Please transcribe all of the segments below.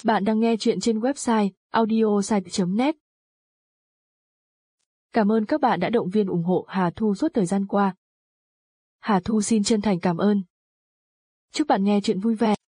Bạn đang nghe chuyện trên website audiosite.net. Cảm ơn các bạn đã động viên ủng hộ Hà Thu suốt thời gian qua. Hà Thu xin chân thành cảm ơn. Chúc bạn nghe chuyện vui vẻ.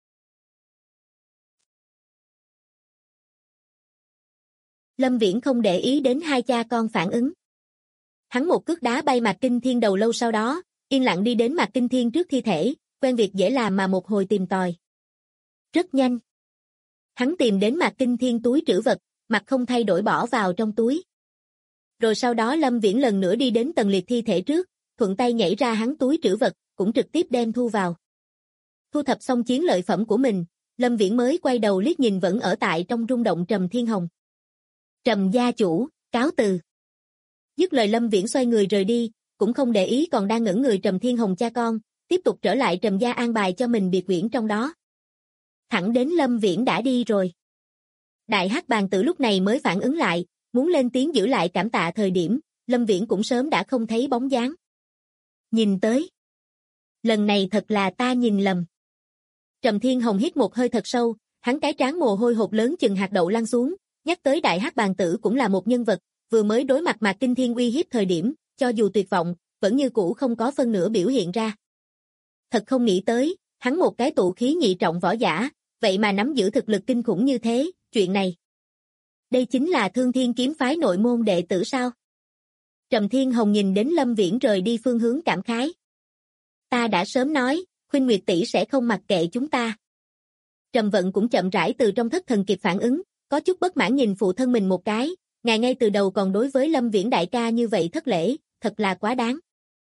Lâm Viễn không để ý đến hai cha con phản ứng. Hắn một cước đá bay Mạc Kinh Thiên đầu lâu, sau đó yên lặng đi đến Mạc Kinh Thiên trước thi thể, quen việc dễ làm mà một hồi tìm tòi. Rất nhanh, hắn tìm đến Mạc Kinh Thiên túi trữ vật, mặt không thay đổi bỏ vào trong túi. Rồi sau đó Lâm Viễn lần nữa đi đến Tần Liệt thi thể trước, thuận tay nhảy ra hắn túi trữ vật, cũng trực tiếp đem thu vào. Thu thập xong chiến lợi phẩm của mình, Lâm Viễn mới quay đầu liếc nhìn vẫn ở tại trong rung động Trầm Thiên Hồng. Trầm gia chủ, cáo từ. Dứt lời Lâm Viễn xoay người rời đi, cũng không để ý còn đang ngẩn người Trầm Thiên Hồng cha con, tiếp tục trở lại Trầm gia an bài cho mình biệt viện trong đó. Thẳng đến Lâm Viễn đã đi rồi, Đại Hắc Bàn Tử lúc này mới phản ứng lại, muốn lên tiếng giữ lại cảm tạ, thời điểm Lâm Viễn cũng sớm đã không thấy bóng dáng. Nhìn tới, lần này thật là ta nhìn lầm. Trầm Thiên Hồng hít một hơi thật sâu, hắn cái trán mồ hôi hột lớn chừng hạt đậu lăn xuống, nhắc tới Đại Hắc Bàn Tử cũng là một nhân vật, vừa mới đối mặt Mạc Kinh Thiên uy hiếp thời điểm, cho dù tuyệt vọng, vẫn như cũ không có phân nửa biểu hiện ra. Thật không nghĩ tới, hắn một cái tụ khí nhị trọng võ giả, vậy mà nắm giữ thực lực kinh khủng như thế, chuyện này. Đây chính là Thương Thiên kiếm phái nội môn đệ tử sao? Trầm Thiên Hồng nhìn đến Lâm Viễn rời đi phương hướng cảm khái. Ta đã sớm nói, Khuynh Nguyệt tỷ sẽ không mặc kệ chúng ta. Trầm Vận cũng chậm rãi từ trong thất thần kịp phản ứng, có chút bất mãn nhìn phụ thân mình một cái, ngài ngay từ đầu còn đối với Lâm Viễn đại ca như vậy thất lễ, thật là quá đáng.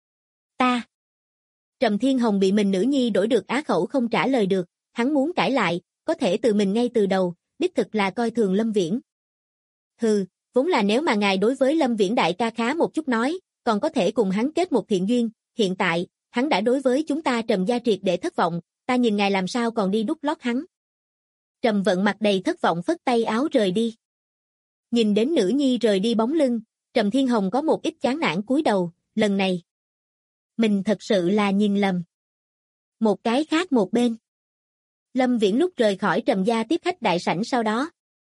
Ta. Trầm Thiên Hồng bị mình nữ nhi đổi được á khẩu không trả lời được, hắn muốn cãi lại, có thể từ mình ngay từ đầu, đích thực là coi thường Lâm Viễn. Hừ, vốn là nếu mà ngài đối với Lâm Viễn đại ca khá một chút nói, còn có thể cùng hắn kết một thiện duyên, hiện tại, hắn đã đối với chúng ta Trầm gia triệt để thất vọng, ta nhìn ngài làm sao còn đi đút lót hắn. Trầm Vận mặt đầy thất vọng phất tay áo rời đi. Nhìn đến nữ nhi rời đi bóng lưng, Trầm Thiên Hồng có một ít chán nản cúi đầu, lần này. Mình thật sự là nhìn lầm. Một cái khác một bên. Lâm Viễn lúc rời khỏi Trầm gia tiếp khách đại sảnh, sau đó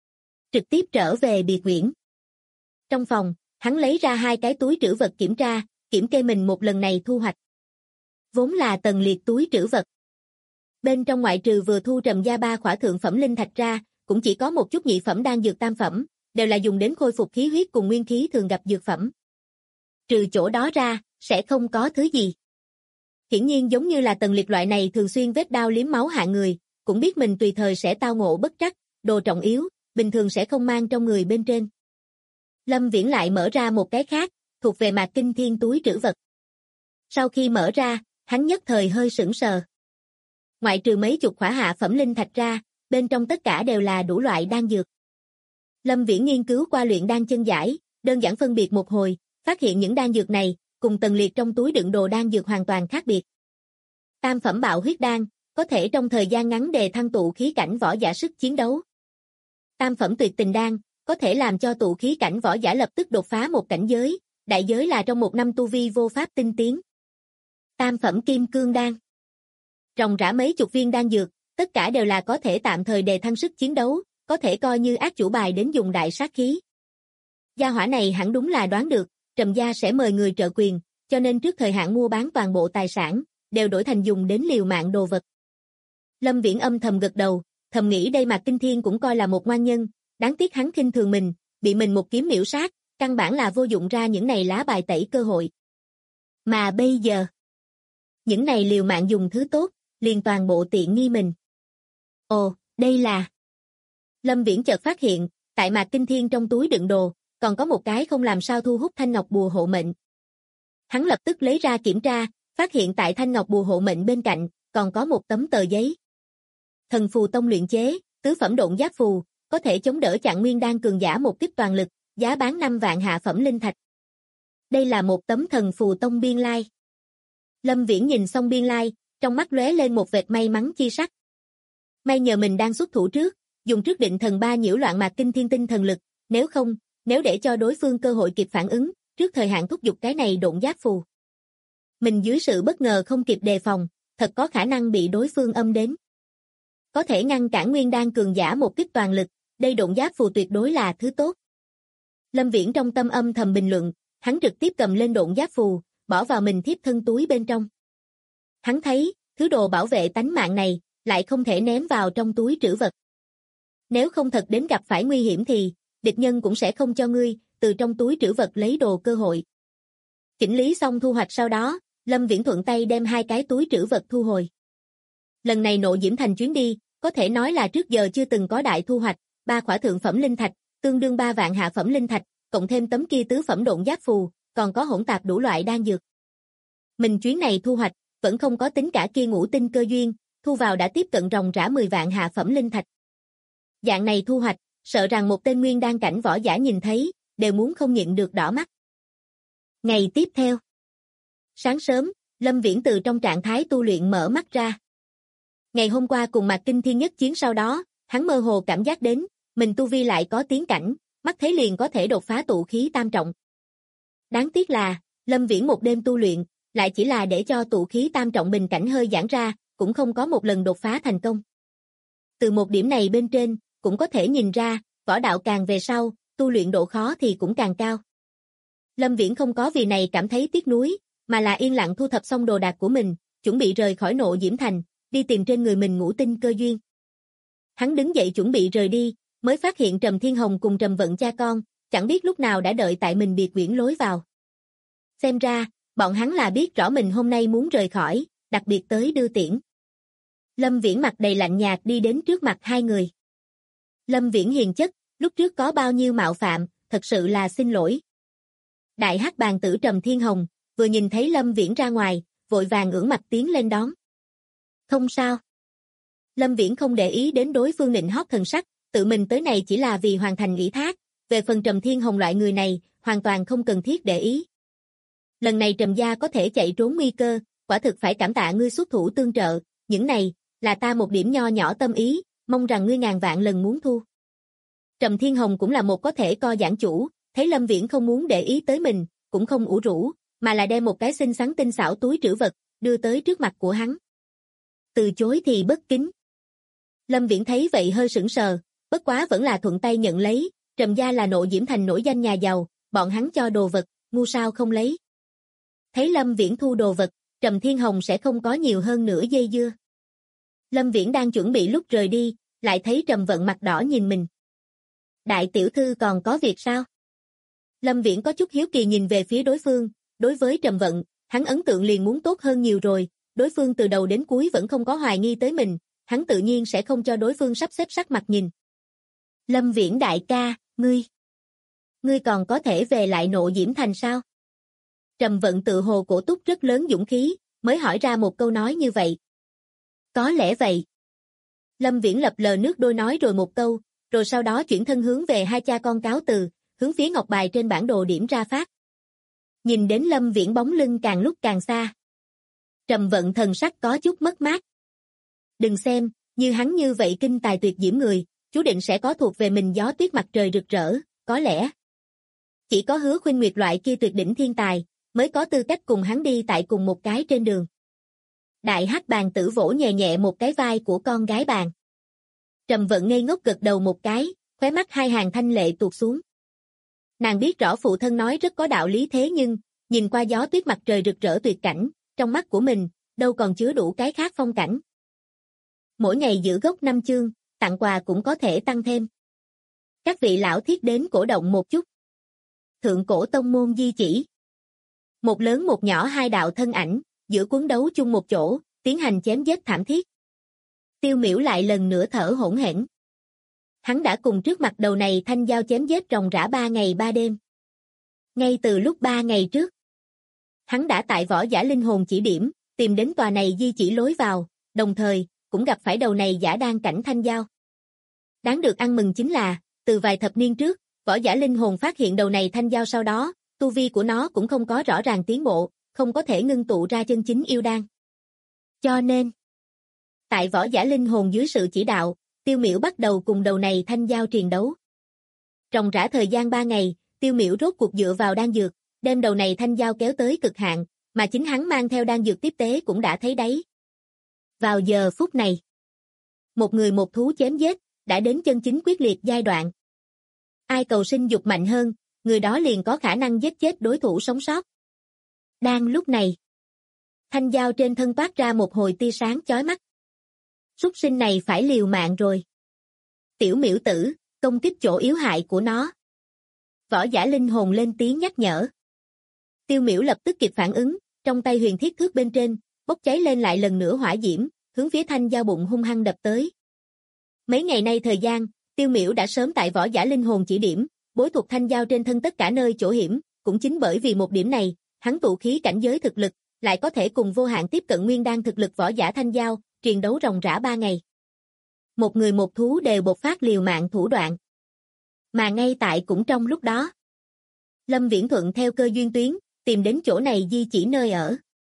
trực tiếp trở về biệt viện. Trong phòng, hắn lấy ra hai cái túi trữ vật kiểm kê mình một lần này thu hoạch. Vốn là Tần Liệt túi trữ vật. Bên trong ngoại trừ vừa thu Trầm gia 3 khỏa thượng phẩm linh thạch ra, cũng chỉ có một chút nhị phẩm đan dược tam phẩm, đều là dùng đến khôi phục khí huyết cùng nguyên khí thường gặp dược phẩm. Trừ chỗ đó ra, sẽ không có thứ gì. Hiển nhiên giống như là Tần Liệt loại này thường xuyên vết đao liếm máu hạng người, cũng biết mình tùy thời sẽ tao ngộ bất trắc, đồ trọng yếu, bình thường sẽ không mang trong người bên trên. Lâm Viễn lại mở ra một cái khác, thuộc về Mạc Kinh Thiên túi trữ vật. Sau khi mở ra, hắn nhất thời hơi sững sờ. Ngoại trừ mấy chục khỏa hạ phẩm linh thạch ra, bên trong tất cả đều là đủ loại đan dược. Lâm Viễn nghiên cứu qua luyện đan chân giải, đơn giản phân biệt một hồi, phát hiện những đan dược này, cùng Tần Liệt trong túi đựng đồ đan dược hoàn toàn khác biệt. Tam phẩm bạo huyết đan, có thể trong thời gian ngắn đề thăng tụ khí cảnh võ giả sức chiến đấu. Tam phẩm tuyệt tình đan, có thể làm cho tụ khí cảnh võ giả lập tức đột phá một cảnh giới, đại giới là trong 1 năm tu vi vô pháp tinh tiến. Tam phẩm kim cương đan. Ròng rã mấy chục viên đan dược, tất cả đều là có thể tạm thời đề thăng sức chiến đấu, có thể coi như ác chủ bài đến dùng đại sát khí. Gia hỏa này hẳn đúng là đoán được, Trầm gia sẽ mời người trợ quyền, cho nên trước thời hạn mua bán toàn bộ tài sản, đều đổi thành dùng đến liều mạng đồ vật. Lâm Viễn âm thầm gật đầu, thầm nghĩ đây Mạc Kinh Thiên cũng coi là một ngoan nhân, đáng tiếc hắn khinh thường mình, bị mình một kiếm miểu sát, căn bản là vô dụng ra những này lá bài tẩy cơ hội. Mà bây giờ, những này liều mạng dùng thứ tốt, liền toàn bộ tiện nghi mình. Ồ, đây là... Lâm Viễn chợt phát hiện, tại Mạc Kinh Thiên trong túi đựng đồ, còn có một cái không làm sao thu hút thanh ngọc bùa hộ mệnh. Hắn lập tức lấy ra kiểm tra, phát hiện tại thanh ngọc bùa hộ mệnh bên cạnh, còn có một tấm tờ giấy. Thần phù tông luyện chế, tứ phẩm độn giáp phù, có thể chống đỡ chặn nguyên đan cường giả một kích toàn lực, giá bán 5 vạn hạ phẩm linh thạch. Đây là một tấm thần phù tông biên lai. Lâm Viễn nhìn xong biên lai, trong mắt lóe lên một vệt may mắn chi sắc. May nhờ mình đang xuất thủ trước, dùng trước định thần 3 nhiễu loạn Mạc Kinh Thiên tinh thần lực, nếu để cho đối phương cơ hội kịp phản ứng, trước thời hạn thúc giục cái này độn giáp phù. Mình dưới sự bất ngờ không kịp đề phòng, thật có khả năng bị đối phương âm đến. có thể ngăn cản nguyên đan cường giả một kích toàn lực, đây độn giáp phù tuyệt đối là thứ tốt. Lâm Viễn trong tâm âm thầm bình luận, hắn trực tiếp cầm lên độn giáp phù, bỏ vào mình thiếp thân túi bên trong. Hắn thấy, thứ đồ bảo vệ tánh mạng này, lại không thể ném vào trong túi trữ vật. Nếu không thật đến gặp phải nguy hiểm thì, địch nhân cũng sẽ không cho ngươi, từ trong túi trữ vật lấy đồ cơ hội. Chỉnh lý xong thu hoạch sau đó, Lâm Viễn thuận tay đem 2 cái túi trữ vật thu hồi. Lần này Nộ Diễm Thành chuyến đi, có thể nói là trước giờ chưa từng có đại thu hoạch, 3 khỏa thượng phẩm linh thạch, tương đương 3 vạn hạ phẩm linh thạch, cộng thêm tấm kia tứ phẩm độn giáp phù, còn có hỗn tạp đủ loại đan dược. Mình chuyến này thu hoạch, vẫn không có tính cả kia ngũ tinh cơ duyên, thu vào đã tiếp cận ròng rã 10 vạn hạ phẩm linh thạch. Dạng này thu hoạch, sợ rằng một tên nguyên đan cảnh võ giả nhìn thấy, đều muốn không nhịn được đỏ mắt. Ngày tiếp theo. Sáng sớm, Lâm Viễn từ trong trạng thái tu luyện mở mắt ra. Ngày hôm qua cùng Mạc Kinh Thiên nhất chiến sau đó, hắn mơ hồ cảm giác đến, mình tu vi lại có tiến cảnh, mắt thấy liền có thể đột phá tụ khí tam trọng. Đáng tiếc là, Lâm Viễn một đêm tu luyện, lại chỉ là để cho tụ khí tam trọng bình cảnh hơi giãn ra, cũng không có một lần đột phá thành công. Từ một điểm này bên trên, cũng có thể nhìn ra, võ đạo càng về sau, tu luyện độ khó thì cũng càng cao. Lâm Viễn không có vì này cảm thấy tiếc nuối, mà là yên lặng thu thập xong đồ đạc của mình, chuẩn bị rời khỏi Nộ Diễm Thành, đi tìm trên người mình ngũ tinh cơ duyên. Hắn đứng dậy chuẩn bị rời đi, mới phát hiện Trầm Thiên Hồng cùng Trầm Vận cha con, chẳng biết lúc nào đã đợi tại mình biệt viện lối vào. Xem ra, bọn hắn là biết rõ mình hôm nay muốn rời khỏi, đặc biệt tới đưa tiễn. Lâm Viễn mặt đầy lạnh nhạt đi đến trước mặt hai người. Lâm Viễn hiền chất, lúc trước có bao nhiêu mạo phạm, thật sự là xin lỗi. Đại hắc bàn tử Trầm Thiên Hồng, vừa nhìn thấy Lâm Viễn ra ngoài, vội vàng ngưỡng mặt tiến lên đón. Không sao. Lâm Viễn không để ý đến đối phương nịnh hót thần sắc, tự mình tới này chỉ là vì hoàn thành ủy thác, về phần Trầm Thiên Hồng loại người này, hoàn toàn không cần thiết để ý. Lần này Trầm gia có thể chạy trốn nguy cơ, quả thực phải cảm tạ ngươi xuất thủ tương trợ, những này, là ta một điểm nho nhỏ tâm ý, mong rằng ngươi ngàn vạn lần muốn thu. Trầm Thiên Hồng cũng là một có thể co giãn chủ, thấy Lâm Viễn không muốn để ý tới mình, cũng không ủ rũ, mà là đem một cái xinh xắn tinh xảo túi trữ vật, đưa tới trước mặt của hắn. Từ chối thì bất kính. Lâm Viễn thấy vậy hơi sững sờ, bất quá vẫn là thuận tay nhận lấy, Trầm gia là Nộ Diễm Thành nổi danh nhà giàu, bọn hắn cho đồ vật, ngu sao không lấy. Thấy Lâm Viễn thu đồ vật, Trầm Thiên Hồng sẽ không có nhiều hơn nửa dây dưa. Lâm Viễn đang chuẩn bị lúc rời đi, lại thấy Trầm Vận mặt đỏ nhìn mình. Đại tiểu thư còn có việc sao? Lâm Viễn có chút hiếu kỳ nhìn về phía đối phương, đối với Trầm Vận, hắn ấn tượng liền muốn tốt hơn nhiều rồi, đối phương từ đầu đến cuối vẫn không có hoài nghi tới mình, hắn tự nhiên sẽ không cho đối phương sắp xếp sắc mặt nhìn. Lâm Viễn đại ca, ngươi còn có thể về lại Nộ Diễm Thành sao? Trầm Vận tự hồ cổ túc rất lớn dũng khí, mới hỏi ra một câu nói như vậy. Có lẽ vậy. Lâm Viễn lập lờ nước đôi nói rồi một câu, rồi sau đó chuyển thân hướng về hai cha con cáo từ, hướng phía ngọc bài trên bản đồ điểm ra phát. Nhìn đến Lâm Viễn bóng lưng càng lúc càng xa. Trầm Vận thần sắc có chút mất mát. Đừng xem, như hắn như vậy kinh tài tuyệt diễm người, chú định sẽ có thuộc về mình gió tuyết mặt trời rực rỡ, có lẽ. Chỉ có Hứa Khuynh Nguyệt loại kia tuyệt đỉnh thiên tài, mới có tư cách cùng hắn đi tại cùng một cái trên đường. Đại hắc bàn tử vỗ nhẹ nhẹ một cái vai của con gái bàn. Trầm Vận ngây ngốc gật đầu một cái, khóe mắt hai hàng thanh lệ tuột xuống. Nàng biết rõ phụ thân nói rất có đạo lý thế nhưng, nhìn qua gió tuyết mặt trời rực rỡ tuyệt cảnh, trong mắt của mình, đâu còn chứa đủ cái khác phong cảnh. Mỗi ngày giữ gốc 5 chương, tặng quà cũng có thể tăng thêm. Các vị lão thiết đến cổ động một chút. Thượng cổ tông môn di chỉ. Một lớn một nhỏ hai đạo thân ảnh, giữa cuốn đấu chung một chỗ, tiến hành chém giết thảm thiết. Tiêu Miểu lại lần nữa thở hổn hển. Hắn đã cùng trước mặt đầu này thanh giao chém giết ròng rã 3 ngày 3 đêm. Ngay từ lúc 3 ngày trước, hắn đã tại võ giả linh hồn chỉ điểm, tìm đến tòa này di chỉ lối vào, đồng thời, cũng gặp phải đầu này giả đan cảnh thanh giao. Đáng được ăn mừng chính là, từ vài thập niên trước, võ giả linh hồn phát hiện đầu này thanh giao sau đó, tu vi của nó cũng không có rõ ràng tiến bộ, không có thể ngưng tụ ra chân chính yêu đan. Cho nên, tại võ giả linh hồn dưới sự chỉ đạo, Tiêu Miểu bắt đầu cùng đầu này thanh giao triền đấu. Ròng rã thời gian 3 ngày, Tiêu Miểu rốt cuộc dựa vào đan dược, đem đầu này thanh giao kéo tới cực hạn, mà chính hắn mang theo đan dược tiếp tế cũng đã thấy đấy. Vào giờ phút này, Một người một thú chém giết, đã đến chân chính quyết liệt giai đoạn. Ai cầu sinh dục mạnh hơn, người đó liền có khả năng giết chết đối thủ sống sót. Đang lúc này, thanh dao trên thân toát ra một hồi tia sáng chói mắt. Súc sinh này phải liều mạng rồi. Tiểu miễu tử, công kích chỗ yếu hại của nó. Võ giả linh hồn lên tiếng nhắc nhở. Tiêu miễu lập tức kịp phản ứng, trong tay huyền thiết thước bên trên, bốc cháy lên lại lần nữa hỏa diễm, hướng phía thanh dao bụng hung hăng đập tới. Mấy ngày nay thời gian, Tiêu miễu đã sớm tại võ giả linh hồn chỉ điểm, bối thuộc thanh dao trên thân tất cả nơi chỗ hiểm, cũng chính bởi vì một điểm này, hắn tụ khí cảnh giới thực lực, lại có thể cùng vô hạn tiếp cận nguyên đan thực lực võ giả thanh dao, triền đấu ròng rã 3 ngày. Một người một thú đều bộc phát liều mạng thủ đoạn. Mà ngay tại cũng trong lúc đó, Lâm Viễn thuận theo cơ duyên tuyến, tìm đến chỗ này di chỉ nơi ở.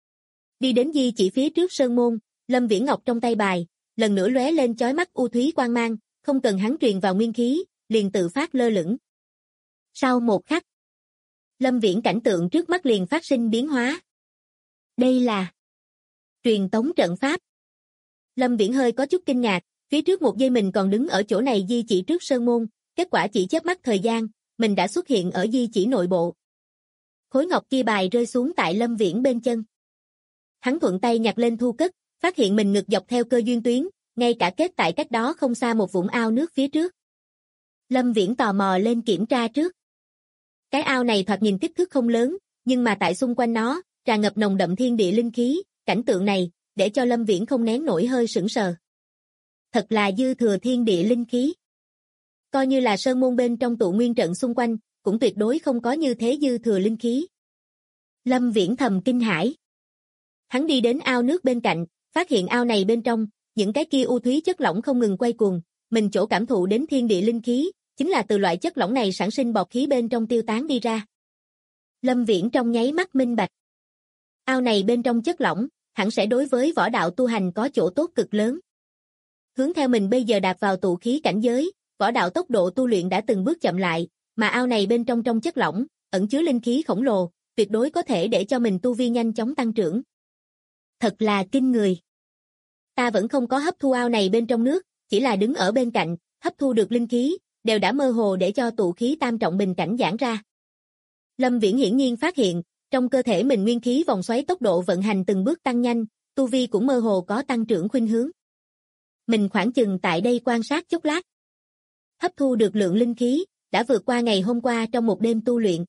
Đi đến di chỉ phía trước sơn môn, Lâm Viễn Ngọc trong tay bài, lần nữa lóe lên chói mắt u thúy quang mang, không cần hắn truyền vào nguyên khí, liền tự phát lơ lửng. Sau một khắc, Lâm Viễn cảnh tượng trước mắt liền phát sinh biến hóa. Đây là truyền tống trận pháp. Lâm Viễn hơi có chút kinh ngạc, phía trước một giây mình còn đứng ở chỗ này di chỉ trước sơn môn, kết quả chỉ chớp mắt thời gian, mình đã xuất hiện ở di chỉ nội bộ. Khối ngọc kia bài rơi xuống tại Lâm Viễn bên chân. Hắn thuận tay nhặt lên thu cất, phát hiện mình ngược dọc theo cơ duyên tuyến, ngay cả kết tại cách đó không xa một vũng ao nước phía trước. Lâm Viễn tò mò lên kiểm tra trước. Cái ao này thoạt nhìn kích thước không lớn, nhưng mà tại xung quanh nó, tràn ngập nồng đậm thiên địa linh khí, cảnh tượng này, để cho Lâm Viễn không nén nổi hơi sững sờ. Thật là dư thừa thiên địa linh khí. Coi như là sơn môn bên trong tụ nguyên trận xung quanh, cũng tuyệt đối không có như thế dư thừa linh khí. Lâm Viễn thầm kinh hãi. Hắn đi đến ao nước bên cạnh, phát hiện ao này bên trong, những cái kia u thúy chất lỏng không ngừng quay cuồng, mình chỗ cảm thụ đến thiên địa linh khí, chính là từ loại chất lỏng này sản sinh bọt khí bên trong tiêu tán đi ra. Lâm Viễn trong nháy mắt minh bạch. Ao này bên trong chất lỏng, hẳn sẽ đối với võ đạo tu hành có chỗ tốt cực lớn. Hướng theo mình bây giờ đạp vào tụ khí cảnh giới, võ đạo tốc độ tu luyện đã từng bước chậm lại, mà ao này bên trong chất lỏng, ẩn chứa linh khí khổng lồ, tuyệt đối có thể để cho mình tu vi nhanh chóng tăng trưởng. Thật là kinh người. Ta vẫn không có hấp thu ao này bên trong nước, chỉ là đứng ở bên cạnh, hấp thu được linh khí, đều đã mơ hồ để cho tụ khí tam trọng bình cảnh giãn ra. Lâm Viễn hiển nhiên phát hiện, trong cơ thể mình nguyên khí vòng xoáy tốc độ vận hành từng bước tăng nhanh, tu vi cũng mơ hồ có tăng trưởng khuynh hướng. Mình khoảng chừng tại đây quan sát chốc lát. Hấp thu được lượng linh khí, đã vượt qua ngày hôm qua trong một đêm tu luyện.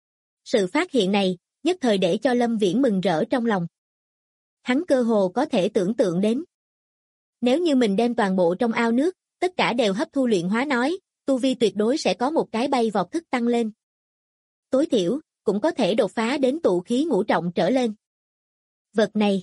Sự phát hiện này, nhất thời để cho Lâm Viễn mừng rỡ trong lòng. Hắn cơ hồ có thể tưởng tượng đến. Nếu như mình đem toàn bộ trong ao nước, tất cả đều hấp thu luyện hóa nói, tu vi tuyệt đối sẽ có một cái bay vọt thức tăng lên. Tối thiểu, cũng có thể đột phá đến tụ khí ngũ trọng trở lên. Vật này,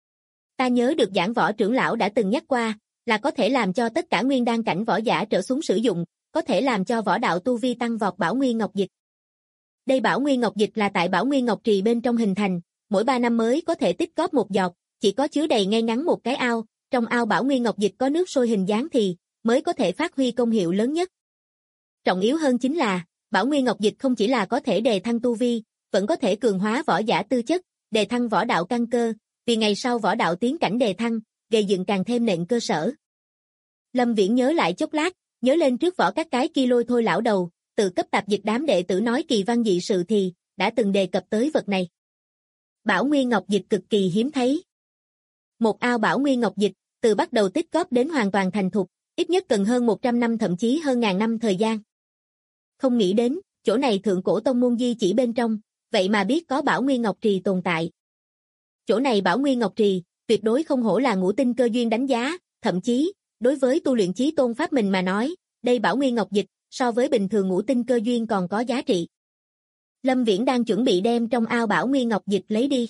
ta nhớ được giảng võ trưởng lão đã từng nhắc qua, là có thể làm cho tất cả nguyên đan cảnh võ giả trở xuống sử dụng, có thể làm cho võ đạo tu vi tăng vọt Bảo Nguyên Ngọc Dịch. Đây Bảo Nguyên Ngọc Dịch là tại Bảo Nguyên Ngọc Trì bên trong hình thành, mỗi 3 năm mới có thể tích góp một giọt, chỉ có chứa đầy ngay ngắn một cái ao, trong ao Bảo Nguyên Ngọc Dịch có nước sôi hình dáng thì mới có thể phát huy công hiệu lớn nhất. Trọng yếu hơn chính là, Bảo Nguyên Ngọc Dịch không chỉ là có thể đề thăng tu vi, vẫn có thể cường hóa võ giả tư chất, đề thăng võ đạo căn cơ, vì ngày sau võ đạo tiến cảnh đề thăng, gây dựng càng thêm nền cơ sở. Lâm Viễn nhớ lại chốc lát, nhớ lên trước võ các cái kia lôi thôi lão đầu, tự cấp tạp dịch đám đệ tử nói kỳ văn dị sự thì, đã từng đề cập tới vật này. Bảo Nguyên Ngọc Dịch cực kỳ hiếm thấy. Một ao Bảo Nguyên Ngọc Dịch, từ bắt đầu tích góp đến hoàn toàn thành thục, ít nhất cần hơn 100 năm thậm chí hơn ngàn năm thời gian. Không nghĩ đến, chỗ này thượng cổ tông môn di chỉ bên trong, vậy mà biết có Bảo Nguyên Ngọc Trì tồn tại. Chỗ này Bảo Nguyên Ngọc Trì, tuyệt đối không hổ là ngũ tinh cơ duyên đánh giá, thậm chí, đối với tu luyện chí tôn pháp mình mà nói, đây Bảo Nguyên Ngọc Dịch, so với bình thường ngũ tinh cơ duyên còn có giá trị. Lâm Viễn đang chuẩn bị đem trong ao Bảo Nguyên Ngọc Dịch lấy đi.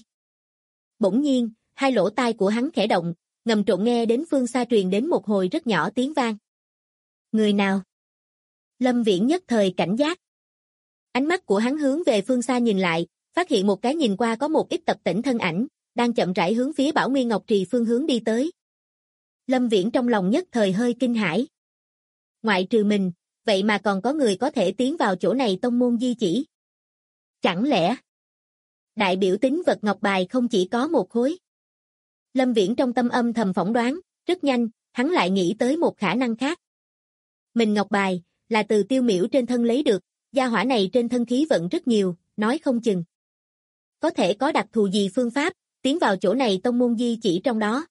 Bỗng nhiên, hai lỗ tai của hắn khẽ động, ngầm trộn nghe đến phương xa truyền đến một hồi rất nhỏ tiếng vang. Người nào? Lâm Viễn nhất thời cảnh giác. Ánh mắt của hắn hướng về phương xa nhìn lại, phát hiện một cái nhìn qua có một ít tập tỉnh thân ảnh, đang chậm rãi hướng phía Bảo Nguyên Ngọc Trì phương hướng đi tới. Lâm Viễn trong lòng nhất thời hơi kinh hãi. Ngoại trừ mình, vậy mà còn có người có thể tiến vào chỗ này tông môn di chỉ. Chẳng lẽ đại biểu tính vật ngọc bài không chỉ có một khối? Lâm Viễn trong tâm âm thầm phỏng đoán, rất nhanh, hắn lại nghĩ tới một khả năng khác. Mình ngọc bài, là từ Tiêu Miểu trên thân lấy được, gia hỏa này trên thân khí vận rất nhiều, nói không chừng. Có thể có đặc thù gì phương pháp, tiến vào chỗ này tông môn di chỉ trong đó.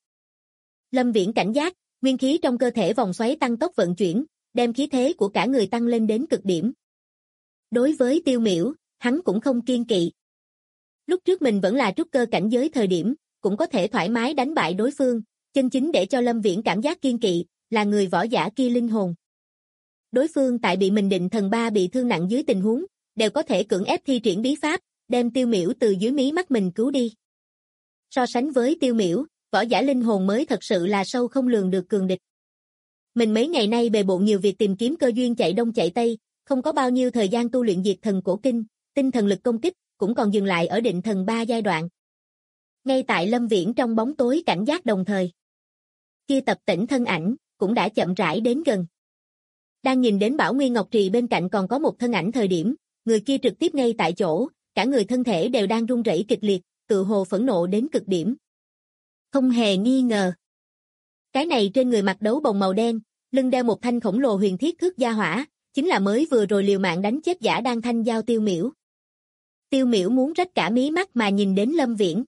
Lâm Viễn cảnh giác, nguyên khí trong cơ thể vòng xoáy tăng tốc vận chuyển, đem khí thế của cả người tăng lên đến cực điểm. Đối với Tiêu Miểu, hắn cũng không kiêng kỵ. Lúc trước mình vẫn là trúc cơ cảnh giới thời điểm, cũng có thể thoải mái đánh bại đối phương, chân chính để cho Lâm Viễn cảm giác kiêng kỵ, là người võ giả kia linh hồn. Đối phương tại bị mình định thần ba bị thương nặng dưới tình huống, đều có thể cưỡng ép thi triển bí pháp, đem Tiêu Miểu từ dưới mí mắt mình cứu đi. So sánh với Tiêu Miểu, võ giả linh hồn mới thật sự là sâu không lường được cường địch. Mình mấy ngày nay bề bộn nhiều việc tìm kiếm cơ duyên chạy đông chạy tây, không có bao nhiêu thời gian tu luyện diệt thần cổ kinh, tinh thần lực công kích, cũng còn dừng lại ở định thần 3 giai đoạn. Ngay tại Lâm Viễn trong bóng tối cảnh giác đồng thời. Kia tập tỉnh thân ảnh, cũng đã chậm rãi đến gần. Đang nhìn đến Bảo Nguyên Ngọc Trì bên cạnh còn có một thân ảnh thời điểm, người kia trực tiếp ngay tại chỗ, cả người thân thể đều đang run rẩy kịch liệt, tự hồ phẫn nộ đến cực điểm. Không hề nghi ngờ. Cái này trên người mặc đấu bồng màu đen, lưng đeo một thanh khổng lồ huyền thiết thước gia hỏa, chính là mới vừa rồi liều mạng đánh chết giả đang thanh giao Tiêu Miểu. Tiêu Miểu muốn rách cả mí mắt mà nhìn đến Lâm Viễn.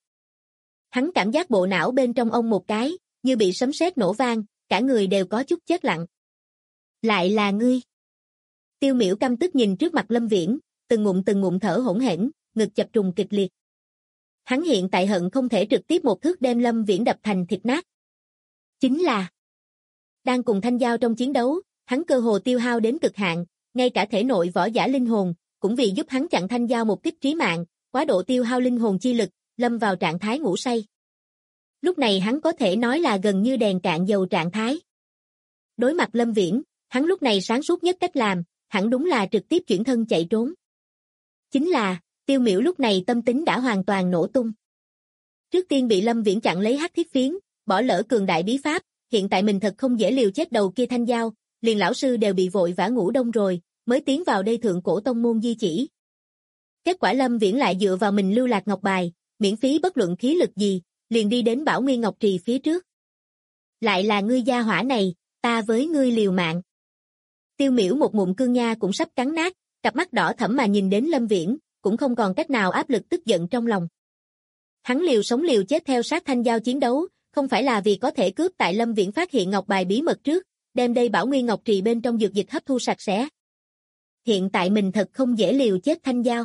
Hắn cảm giác bộ não bên trong ông một cái, như bị sấm sét nổ vang, cả người đều có chút chết lặng. Lại là ngươi. Tiêu Miểu căm tức nhìn trước mặt Lâm Viễn, từng ngụm thở hỗn hển, ngực chập trùng kịch liệt. Hắn hiện tại hận không thể trực tiếp một thước đem Lâm Viễn đập thành thịt nát. Chính là đang cùng thanh giao trong chiến đấu, hắn cơ hồ tiêu hao đến cực hạn, ngay cả thể nội võ giả linh hồn, cũng vì giúp hắn chặn thanh giao một kích trí mạng, quá độ tiêu hao linh hồn chi lực, lâm vào trạng thái ngủ say. Lúc này hắn có thể nói là gần như đèn cạn dầu trạng thái. Đối mặt Lâm Viễn, hắn lúc này sáng suốt nhất cách làm, hẳn đúng là trực tiếp chuyển thân chạy trốn. Chính là, Tiêu Miểu lúc này tâm tính đã hoàn toàn nổ tung. Trước tiên bị Lâm Viễn chặn lấy hắc thiết phiến, bỏ lỡ cường đại bí pháp, hiện tại mình thật không dễ liều chết đầu kia thanh giao, liền lão sư đều bị vội vã ngủ đông rồi, mới tiến vào đây thượng cổ tông môn di chỉ. Kết quả Lâm Viễn lại dựa vào mình lưu lạc ngọc bài, miễn phí bất luận khí lực gì, liền đi đến Bảo Nguyên Ngọc Trì phía trước. Lại là ngươi gia hỏa này, ta với ngươi liều mạng. Tiêu Miểu một ngụm cương nha cũng sắp cắn nát, cặp mắt đỏ thẫm mà nhìn đến Lâm Viễn, cũng không còn cách nào áp lực tức giận trong lòng. Hắn liều sống liều chết theo sát thanh giao chiến đấu, không phải là vì có thể cướp tại Lâm Viễn phát hiện ngọc bài bí mật trước, đem đây Bảo Nguyên Ngọc Trì bên trong dược dịch hấp thu sạch sẽ. Hiện tại mình thật không dễ liều chết thanh giao.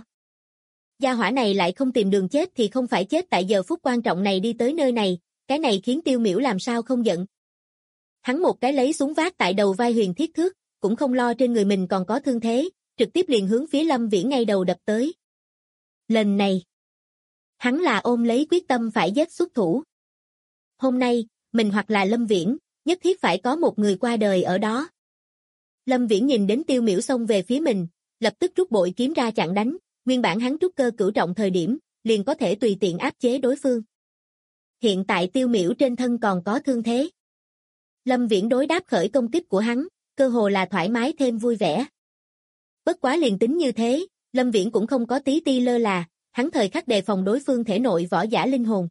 Gia hỏa này lại không tìm đường chết thì không phải chết tại giờ phút quan trọng này đi tới nơi này, cái này khiến Tiêu Miểu làm sao không giận. Hắn một cái lấy súng vác tại đầu vai huyền thiết thước, cũng không lo trên người mình còn có thương thế, trực tiếp liền hướng phía Lâm Viễn ngay đầu đập tới. Lần này, hắn là ôm lấy quyết tâm phải giết xuất thủ. Hôm nay, mình hoặc là Lâm Viễn, nhất thiết phải có một người qua đời ở đó. Lâm Viễn nhìn đến Tiêu Miểu xông về phía mình, lập tức rút bội kiếm ra chặn đánh, nguyên bản hắn trúc cơ cửu trọng thời điểm, liền có thể tùy tiện áp chế đối phương. Hiện tại Tiêu Miểu trên thân còn có thương thế. Lâm Viễn đối đáp khởi công kích của hắn, cơ hồ là thoải mái thêm vui vẻ. Bất quá liền tính như thế, Lâm Viễn cũng không có tí ti lơ là, hắn thời khắc đề phòng đối phương thể nội võ giả linh hồn.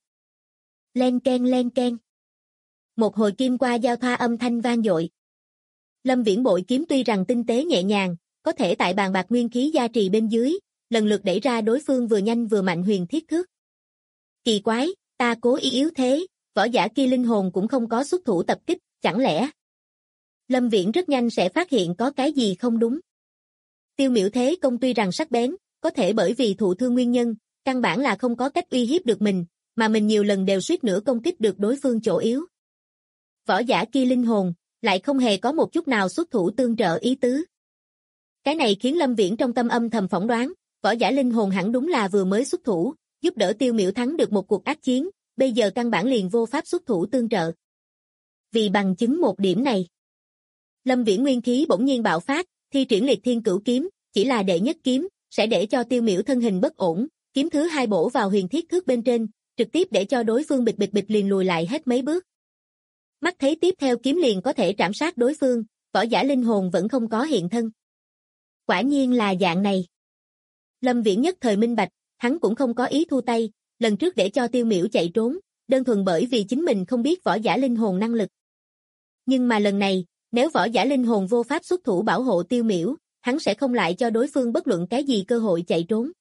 Len ken len ken. Một hồi kim qua giao thoa âm thanh vang dội. Lâm Viễn bội kiếm tuy rằng tinh tế nhẹ nhàng, có thể tại bàn bạc nguyên khí gia trì bên dưới, lần lượt đẩy ra đối phương vừa nhanh vừa mạnh huyền thiết thước. Kỳ quái, ta cố ý yếu thế, võ giả kia linh hồn cũng không có xuất thủ tập kích, chẳng lẽ? Lâm Viễn rất nhanh sẽ phát hiện có cái gì không đúng. Tiêu Miểu thế công tuy rằng sắc bén, có thể bởi vì thụ thương nguyên nhân, căn bản là không có cách uy hiếp được mình, mà mình nhiều lần đều suýt nữa công kích được đối phương chỗ yếu. Võ giả kia linh hồn, lại không hề có một chút nào xuất thủ tương trợ ý tứ. Cái này khiến Lâm Viễn trong tâm âm thầm phỏng đoán, võ giả linh hồn hẳn đúng là vừa mới xuất thủ, giúp đỡ Tiêu Miểu thắng được một cuộc ác chiến, bây giờ căn bản liền vô pháp xuất thủ tương trợ. Vì bằng chứng một điểm này, Lâm Viễn nguyên khí bỗng nhiên bạo phát, thi triển liệt thiên cửu kiếm, chỉ là đệ nhất kiếm, sẽ để cho Tiêu Miểu thân hình bất ổn, kiếm thứ hai bổ vào huyền thiết thước bên trên, trực tiếp để cho đối phương bịch bịch bịch liền lùi lại hết mấy bước. Mắt thấy tiếp theo kiếm liền có thể trảm sát đối phương, võ giả linh hồn vẫn không có hiện thân. Quả nhiên là dạng này. Lâm Viễn nhất thời minh bạch, hắn cũng không có ý thu tay, lần trước để cho Tiêu Miểu chạy trốn, đơn thuần bởi vì chính mình không biết võ giả linh hồn năng lực. Nhưng mà lần này, nếu võ giả linh hồn vô pháp xuất thủ bảo hộ Tiêu Miểu, hắn sẽ không lại cho đối phương bất luận cái gì cơ hội chạy trốn.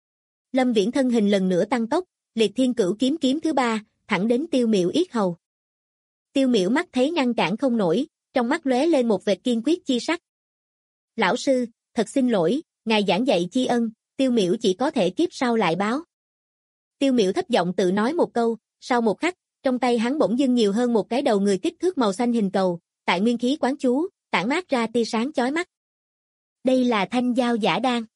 Lâm Viễn thân hình lần nữa tăng tốc, liệt thiên cửu kiếm kiếm thứ ba, thẳng đến Tiêu Miểu yết hầu. Tiêu Miểu mắt thấy ngăn cản không nổi, trong mắt lóe lên một vệt kiên quyết chi sắc. Lão sư, thật xin lỗi, ngài giảng dạy chi ân, Tiêu Miểu chỉ có thể kiếp sau lại báo. Tiêu Miểu thấp giọng tự nói một câu, sau một khắc, trong tay hắn bỗng dưng nhiều hơn một cái đầu người kích thước màu xanh hình cầu, tại nguyên khí quán chú, tản mát ra tia sáng chói mắt. Đây là thanh giao giả đan.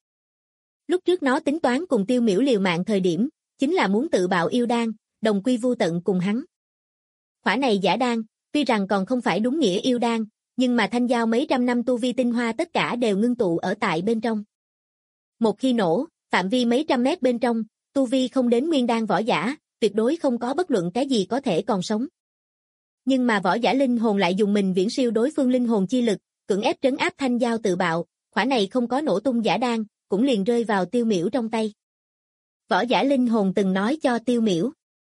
Lúc trước nó tính toán cùng Tiêu Miểu liều mạng thời điểm, chính là muốn tự bạo yêu đan, đồng quy vu tận cùng hắn. Khỏa này giả đan, tuy rằng còn không phải đúng nghĩa yêu đan, nhưng mà thanh giao mấy trăm năm tu vi tinh hoa tất cả đều ngưng tụ ở tại bên trong. Một khi nổ, phạm vi mấy trăm mét bên trong, tu vi không đến nguyên đan võ giả, tuyệt đối không có bất luận cái gì có thể còn sống. Nhưng mà võ giả linh hồn lại dùng mình viễn siêu đối phương linh hồn chi lực, cưỡng ép trấn áp thanh giao tự bạo, khỏa này không có nổ tung giả đan, cũng liền rơi vào Tiêu Miểu trong tay. Võ giả linh hồn từng nói cho Tiêu Miểu.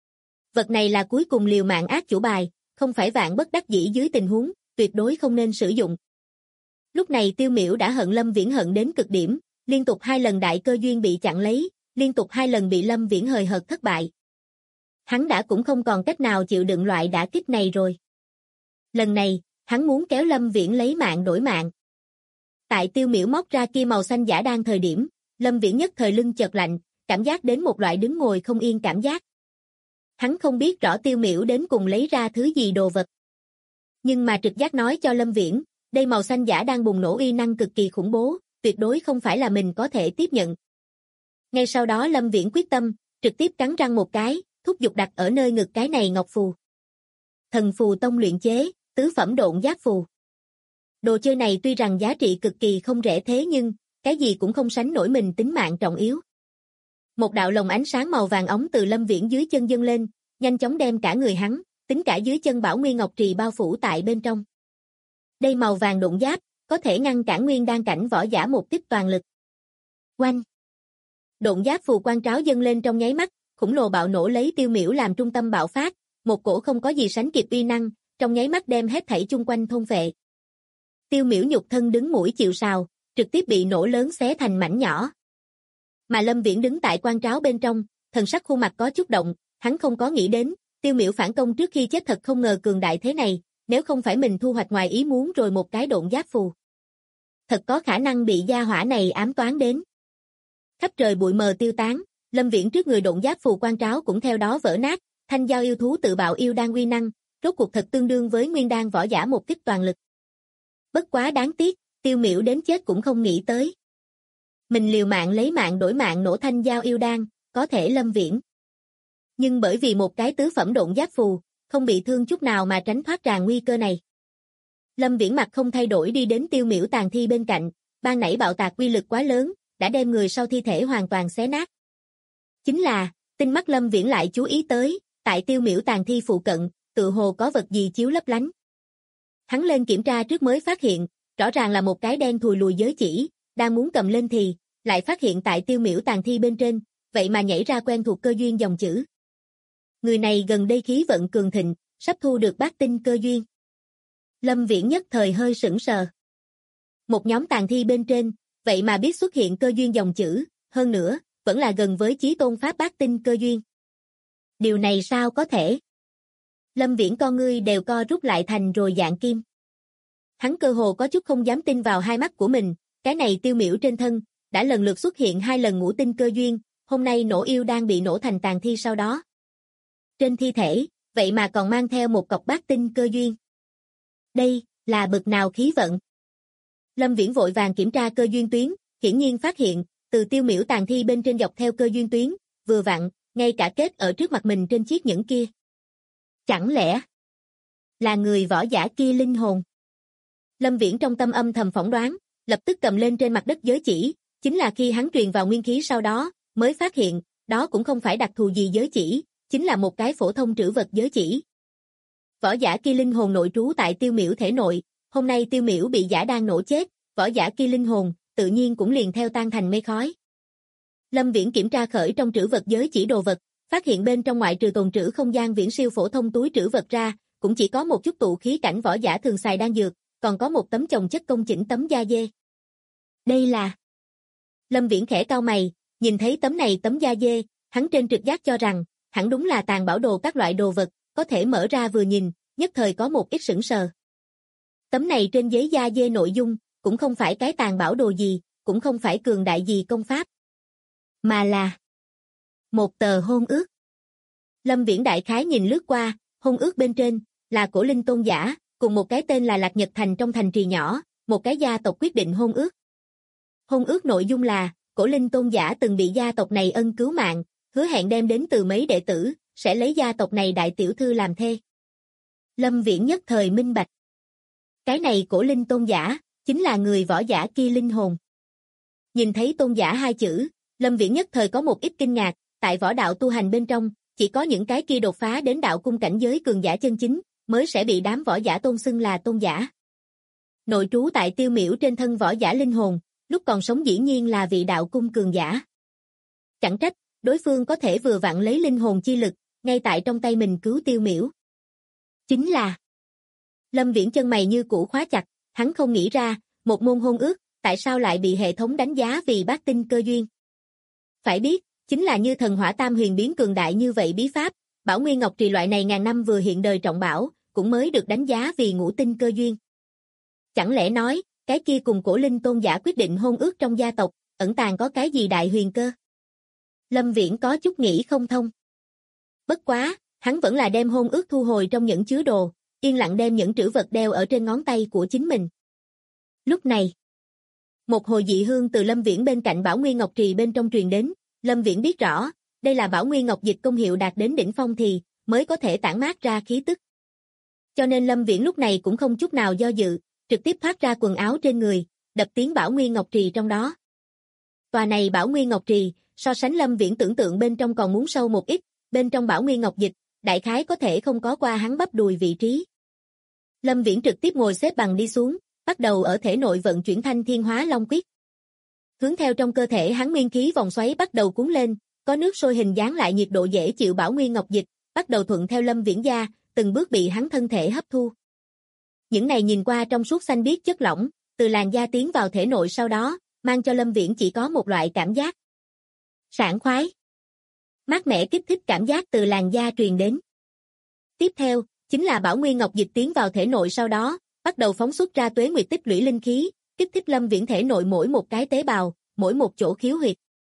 Vật này là cuối cùng liều mạng ác chủ bài, không phải vạn bất đắc dĩ dưới tình huống, tuyệt đối không nên sử dụng. Lúc này Tiêu Miểu đã hận Lâm Viễn hận đến cực điểm, liên tục 2 lần đại cơ duyên bị chặn lấy, liên tục 2 lần bị Lâm Viễn hời hợt thất bại. Hắn đã cũng không còn cách nào chịu đựng loại đả kích này rồi. Lần này, hắn muốn kéo Lâm Viễn lấy mạng đổi mạng. Tại Tiêu Miểu móc ra kia màu xanh giả đan thời điểm, Lâm Viễn nhất thời lưng chợt lạnh, cảm giác đến một loại đứng ngồi không yên cảm giác. Hắn không biết rõ Tiêu Miểu đến cùng lấy ra thứ gì đồ vật. Nhưng mà trực giác nói cho Lâm Viễn, đây màu xanh giả đan bùng nổ uy năng cực kỳ khủng bố, tuyệt đối không phải là mình có thể tiếp nhận. Ngay sau đó Lâm Viễn quyết tâm, trực tiếp cắn răng một cái, thúc giục đặt ở nơi ngực cái này ngọc phù. Thần phù tông luyện chế, tứ phẩm độn giáp phù. Đồ chơi này tuy rằng giá trị cực kỳ không rẻ thế nhưng, cái gì cũng không sánh nổi mình tính mạng trọng yếu. Một đạo lồng ánh sáng màu vàng óng từ Lâm Viễn dưới chân dâng lên, nhanh chóng đem cả người hắn, tính cả dưới chân Bảo Nguyên Ngọc Trì bao phủ tại bên trong. Đây màu vàng độn giáp, có thể ngăn cản nguyên đan cảnh võ giả một kích toàn lực. Oanh! Độn giáp phù quang tráo dâng lên trong nháy mắt, khủng lồ bạo nổ lấy Tiêu Miểu làm trung tâm bạo phát, một cổ không có gì sánh kịp uy năng, trong nháy mắt đem hết thảy chung quanh thôn phệ. Tiêu Miểu nhục thân đứng mũi chịu sào, trực tiếp bị nổ lớn xé thành mảnh nhỏ. Mà Lâm Viễn đứng tại quang tráo bên trong, thần sắc khuôn mặt có chút động, hắn không có nghĩ đến, Tiêu Miểu phản công trước khi chết thật không ngờ cường đại thế này, nếu không phải mình thu hoạch ngoài ý muốn rồi một cái độn giáp phù. Thật có khả năng bị gia hỏa này ám toán đến. Khắp trời bụi mờ tiêu tán, Lâm Viễn trước người độn giáp phù quang tráo cũng theo đó vỡ nát, thanh giao yêu thú tự bạo yêu đan uy năng, rốt cuộc thật tương đương với nguyên đan võ giả một kích toàn lực. Bất quá đáng tiếc, Tiêu Miểu đến chết cũng không nghĩ tới. Mình liều mạng lấy mạng đổi mạng nổ thanh giao yêu đan, có thể Lâm Viễn. Nhưng bởi vì một cái tứ phẩm độn giáp phù, không bị thương chút nào mà tránh thoát tràn nguy cơ này. Lâm Viễn mặt không thay đổi đi đến Tiêu Miểu tàn thi bên cạnh, ban nãy bạo tạc uy lực quá lớn, đã đem người sau thi thể hoàn toàn xé nát. Chính là, tinh mắt Lâm Viễn lại chú ý tới, tại Tiêu Miểu tàn thi phụ cận, tựa hồ có vật gì chiếu lấp lánh. Hắn lên kiểm tra trước mới phát hiện, rõ ràng là một cái đen thùi lùi giới chỉ, đang muốn cầm lên thì, lại phát hiện tại Tiêu Miểu tàn thi bên trên, vậy mà nhảy ra quen thuộc cơ duyên dòng chữ. Người này gần đây khí vận cường thịnh, sắp thu được bát tinh cơ duyên. Lâm Viễn nhất thời hơi sững sờ. Một nhóm tàn thi bên trên, vậy mà biết xuất hiện cơ duyên dòng chữ, hơn nữa, vẫn là gần với chí tôn pháp bát tinh cơ duyên. Điều này sao có thể? Lâm Viễn con ngươi đều co rút lại thành rồi dạng kim. Hắn cơ hồ có chút không dám tin vào hai mắt của mình, cái này Tiêu Miểu trên thân, đã lần lượt xuất hiện 2 lần ngũ tinh cơ duyên, hôm nay nổ yêu đang bị nổ thành tàn thi sau đó. Trên thi thể, vậy mà còn mang theo một cọc bát tinh cơ duyên. Đây, là bực nào khí vận? Lâm Viễn vội vàng kiểm tra cơ duyên tuyến, hiển nhiên phát hiện, từ Tiêu Miểu tàn thi bên trên dọc theo cơ duyên tuyến, vừa vặn, ngay cả kết ở trước mặt mình trên chiếc nhẫn kia. Chẳng lẽ là người võ giả kia linh hồn? Lâm Viễn trong tâm âm thầm phỏng đoán, lập tức cầm lên trên mặt đất giới chỉ, chính là khi hắn truyền vào nguyên khí sau đó, mới phát hiện, đó cũng không phải đặc thù gì giới chỉ, chính là một cái phổ thông trữ vật giới chỉ. Võ giả kia linh hồn nội trú tại Tiêu Miểu thể nội, hôm nay Tiêu Miểu bị giả đan nổ chết, võ giả kia linh hồn, tự nhiên cũng liền theo tan thành mây khói. Lâm Viễn kiểm tra khởi trong trữ vật giới chỉ đồ vật, phát hiện bên trong ngoại trừ tồn trữ không gian viễn siêu phổ thông túi trữ vật ra, cũng chỉ có một chút tụ khí cảnh võ giả thường xài đan dược, còn có một tấm chồng chất công chỉnh tấm da dê. Đây là... Lâm Viễn khẽ cau mày, nhìn thấy tấm da dê, hắn trên trực giác cho rằng, hẳn đúng là tàng bảo đồ các loại đồ vật, có thể mở ra vừa nhìn, nhất thời có một ít sững sờ. Tấm này trên giấy da dê nội dung, cũng không phải cái tàng bảo đồ gì, cũng không phải cường đại gì công pháp, mà là một tờ hôn ước. Lâm Viễn đại khái nhìn lướt qua, hôn ước bên trên, là Cổ Linh tôn giả, cùng một cái tên là Lạc Nhật Thành trong thành trì nhỏ, một cái gia tộc quyết định hôn ước. Hôn ước nội dung là, Cổ Linh tôn giả từng bị gia tộc này ân cứu mạng, hứa hẹn đem đến từ mấy đệ tử, sẽ lấy gia tộc này đại tiểu thư làm thê. Lâm Viễn nhất thời minh bạch. Cái này Cổ Linh tôn giả, chính là người võ giả kia linh hồn. Nhìn thấy tôn giả hai chữ, Lâm Viễn nhất thời có một ít kinh ngạc, tại võ đạo tu hành bên trong, chỉ có những cái kia đột phá đến đạo cung cảnh giới cường giả chân chính, mới sẽ bị đám võ giả tôn xưng là tôn giả. Nội trú tại Tiêu Miểu trên thân võ giả linh hồn, lúc còn sống dĩ nhiên là vị đạo cung cường giả. Chẳng trách, đối phương có thể vừa vặn lấy linh hồn chi lực, ngay tại trong tay mình cứu Tiêu Miểu. Chính là... Lâm Viễn chân mày như cũ khóa chặt, hắn không nghĩ ra, một môn hôn ước, tại sao lại bị hệ thống đánh giá vì bát tinh cơ duyên. Phải biết, chính là như thần hỏa tam huyền biến cường đại như vậy bí pháp, Bảo Nguyên Ngọc Trì loại này ngàn năm vừa hiện đời trọng bảo, cũng mới được đánh giá vì ngũ tinh cơ duyên. Chẳng lẽ nói, cái kia cùng Cổ Linh tôn giả quyết định hôn ước trong gia tộc, ẩn tàng có cái gì đại huyền cơ? Lâm Viễn có chút nghĩ không thông. Bất quá, hắn vẫn là đem hôn ước thu hồi trong nhẫn chứa đồ, yên lặng đem những trữ vật đeo ở trên ngón tay của chính mình. Lúc này, một hồi dị hương từ Lâm Viễn bên cạnh Bảo Nguyên Ngọc Trì bên trong truyền đến, Lâm Viễn biết rõ, đây là Bảo Nguyên Ngọc Dịch công hiệu đạt đến đỉnh phong thì mới có thể tản mát ra khí tức. Cho nên Lâm Viễn lúc này cũng không chút nào do dự, trực tiếp thoát ra quần áo trên người, đập tiến Bảo Nguyên Ngọc Trì trong đó. Tòa này Bảo Nguyên Ngọc Trì, so sánh Lâm Viễn tưởng tượng bên trong còn muốn sâu một ít, bên trong Bảo Nguyên Ngọc Dịch, đại khái có thể không có qua hắn bắp đùi vị trí. Lâm Viễn trực tiếp ngồi xếp bằng đi xuống, bắt đầu ở thể nội vận chuyển Thanh Thiên Hóa Long Quyết. Hướng theo trong cơ thể hắn nguyên khí vòng xoáy bắt đầu cuốn lên, có nước sôi hình dáng lại nhiệt độ dễ chịu Bảo Nguyên Ngọc Dịch, bắt đầu thuận theo Lâm Viễn da, từng bước bị hắn thân thể hấp thu. Những này nhìn qua trong suốt xanh biếc chất lỏng, từ làn da tiến vào thể nội sau đó, mang cho Lâm Viễn chỉ có một loại cảm giác sảng khoái. Mát mẻ kích thích cảm giác từ làn da truyền đến. Tiếp theo, chính là Bảo Nguyên Ngọc Dịch tiến vào thể nội sau đó, bắt đầu phóng xuất ra tuế nguyệt tích lũy linh khí, kích thích Lâm Viễn thể nội mỗi một cái tế bào, mỗi một chỗ khiếu huyệt.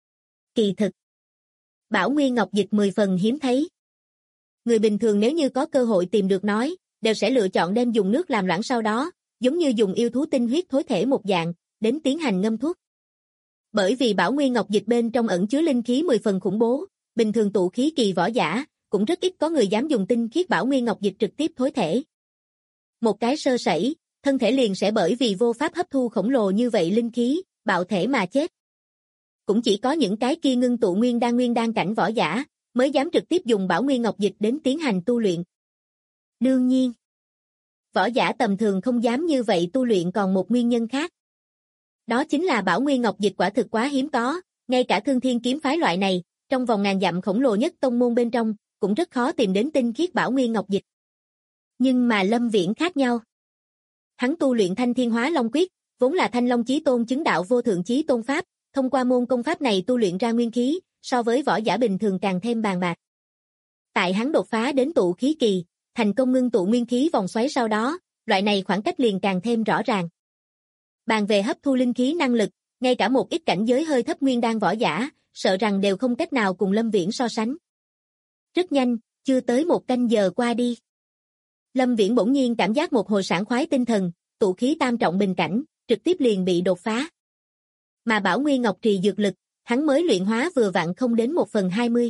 Kỳ thực, Bảo Nguyên Ngọc Dịch 10 phần hiếm thấy. Người bình thường nếu như có cơ hội tìm được nói, đều sẽ lựa chọn đem dùng nước làm loãng sau đó, giống như dùng yêu thú tinh huyết thối thể một dạng, đến tiến hành ngâm thuốc. Bởi vì Bảo Nguyên Ngọc Dịch bên trong ẩn chứa linh khí 10 phần khủng bố, bình thường tụ khí kỳ võ giả, cũng rất ít có người dám dùng tinh khiết Bảo Nguyên Ngọc Dịch trực tiếp thối thể. Một cái sơ sẩy, thân thể liền sẽ bởi vì vô pháp hấp thu khổng lồ như vậy linh khí, bạo thể mà chết. Cũng chỉ có những cái kia ngưng tụ nguyên đan cảnh võ giả, mới dám trực tiếp dùng Bảo Nguyên Ngọc Dịch đến tiến hành tu luyện. Đương nhiên, võ giả tầm thường không dám như vậy tu luyện còn một nguyên nhân khác. Đó chính là Bảo Nguyên Ngọc Dịch quả thực quá hiếm có, ngay cả Thương Thiên kiếm phái loại này, trong vòng ngàn dặm khổng lồ nhất tông môn bên trong, cũng rất khó tìm đến tinh khiết Bảo Nguyên Ngọc Dịch. Nhưng mà Lâm Viễn khác nhau. Hắn tu luyện Thanh Thiên Hóa Long Quyết, vốn là Thanh Long Chí Tôn chứng đạo vô thượng chí tôn pháp, thông qua môn công pháp này tu luyện ra nguyên khí, so với võ giả bình thường càng thêm bàn bạc. Tại hắn đột phá đến tụ khí kỳ, thành công ngưng tụ nguyên khí vòng xoáy sau đó, loại này khoảng cách liền càng thêm rõ ràng. Bàn về hấp thu linh khí năng lực, ngay cả một ít cảnh giới hơi thấp nguyên đan võ giả, sợ rằng đều không cách nào cùng Lâm Viễn so sánh. Rất nhanh, chưa tới một canh giờ qua đi. Lâm Viễn bỗng nhiên cảm giác một hồi sảng khoái tinh thần, tụ khí tam trọng bình cảnh, trực tiếp liền bị đột phá. Mà Bảo Nguyên Ngọc Trì dược lực, hắn mới luyện hóa vừa vặn không đến 1/20.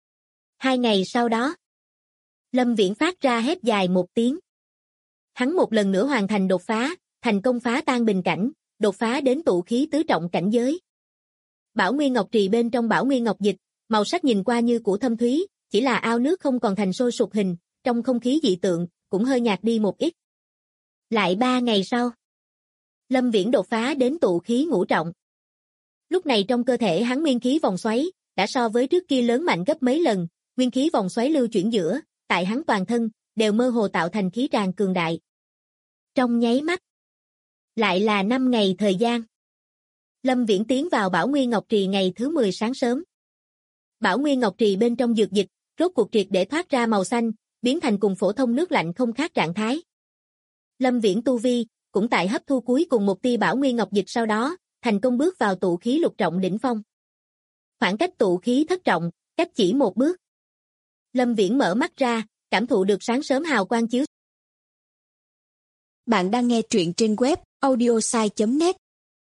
2 ngày sau đó, Lâm Viễn phát ra hét dài một tiếng. Hắn một lần nữa hoàn thành đột phá, thành công phá tan bình cảnh, đột phá đến tụ khí tứ trọng cảnh giới. Bảo Nguyên Ngọc Trì bên trong Bảo Nguyên Ngọc Dịch, màu sắc nhìn qua như cũ thâm thúy, chỉ là ao nước không còn thành sôi sục hình, trong không khí dị tượng, cũng hơi nhạt đi một ít. Lại 3 ngày sau, Lâm Viễn đột phá đến tụ khí ngũ trọng. Lúc này trong cơ thể hắn nguyên khí vòng xoáy, đã so với trước kia lớn mạnh gấp mấy lần, nguyên khí vòng xoáy lưu chuyển giữa, tại hắn toàn thân, đều mơ hồ tạo thành khí tràng cường đại. Trong nháy mắt, lại là 5 ngày thời gian. Lâm Viễn tiến vào Bảo Nguyên Ngọc Trì ngày thứ 10 sáng sớm. Bảo Nguyên Ngọc Trì bên trong dược dịch, rốt cuộc triệt để thoát ra màu xanh, biến thành cùng phổ thông nước lạnh không khác trạng thái. Lâm Viễn tu vi, cũng tại hấp thu cuối cùng một tia Bảo Nguyên Ngọc dịch sau đó, thành công bước vào tụ khí lục trọng đỉnh phong. Khoảng cách tụ khí thất trọng, cách chỉ một bước. Lâm Viễn mở mắt ra, cảm thụ được sáng sớm hào quang chiếu. Bạn đang nghe truyện trên web audiosai.net.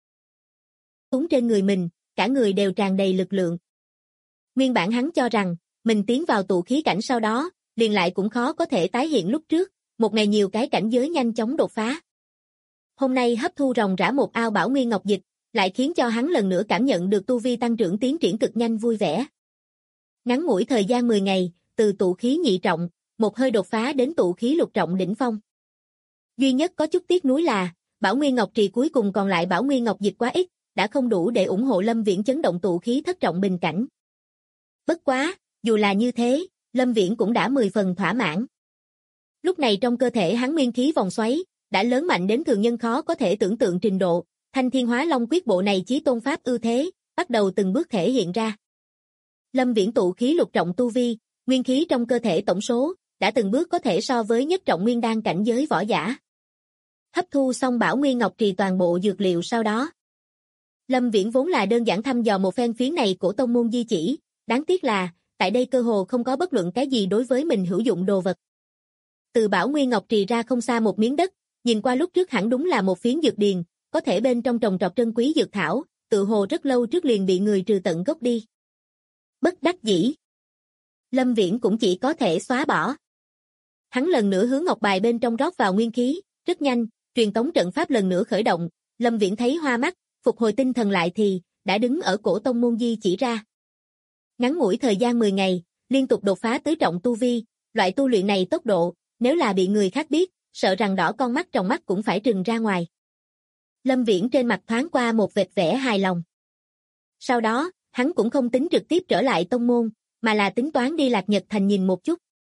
Xuống trên người mình, cả người đều tràn đầy lực lượng. Nguyên bản hắn cho rằng, mình tiến vào tụ khí cảnh sau đó, liền lại cũng khó có thể tái hiện lúc trước, một ngày nhiều cái cảnh giới nhanh chóng đột phá. Hôm nay hấp thu ròng rã một ao Bảo Nguyên Ngọc dịch, lại khiến cho hắn lần nữa cảm nhận được tu vi tăng trưởng tiến triển cực nhanh vui vẻ. Ngắn ngủi thời gian 10 ngày, từ tụ khí nhị trọng, một hơi đột phá đến tụ khí lục trọng đỉnh phong. Duy nhất có chút tiếc nuối là, Bảo Nguyên Ngọc Trì cuối cùng còn lại Bảo Nguyên Ngọc dịch quá ít, đã không đủ để ủng hộ Lâm Viễn chấn động tụ khí thất trọng bình cảnh. Bất quá, dù là như thế, Lâm Viễn cũng đã 10 phần thỏa mãn. Lúc này trong cơ thể hắn nguyên khí vòng xoáy, đã lớn mạnh đến thường nhân khó có thể tưởng tượng trình độ, Thanh Thiên Hóa Long quyết bộ này chí tôn pháp ưu thế, bắt đầu từng bước thể hiện ra. Lâm Viễn tụ khí lục trọng tu vi, nguyên khí trong cơ thể tổng số, đã từng bước có thể so với nhất trọng nguyên đan cảnh giới võ giả. Hấp thu xong Bảo Nguyên Ngọc Trì toàn bộ dược liệu sau đó. Lâm Viễn vốn là đơn giản thăm dò một phen phiến này của tông môn di chỉ, đáng tiếc là, tại đây cơ hồ không có bất luận cái gì đối với mình hữu dụng đồ vật. Từ Bảo Nguyên Ngọc Trì ra không xa một miếng đất, nhìn qua lúc trước hẳn đúng là một phiến dược điền, có thể bên trong trồng trọt trân quý dược thảo, tự hồ rất lâu trước liền bị người trừ tận gốc đi. Bất đắc dĩ. Lâm Viễn cũng chỉ có thể xóa bỏ. Hắn lần nữa hướng ngọc bài bên trong rót vào nguyên khí, rất nhanh, truyền tống trận pháp lần nữa khởi động, Lâm Viễn thấy hoa mắt, phục hồi tinh thần lại thì, đã đứng ở cổ tông môn di chỉ ra. Ngắn ngủi thời gian 10 ngày, liên tục đột phá tứ trọng tu vi, loại tu luyện này tốc độ, nếu là bị người khác biết, sợ rằng đỏ con mắt trong mắt cũng phải trừng ra ngoài. Lâm Viễn trên mặt thoáng qua một vệt vẻ hài lòng. Sau đó, hắn cũng không tính trực tiếp trở lại tông môn, mà là tính toán đi Lạc Nhật Thành nhìn một chút.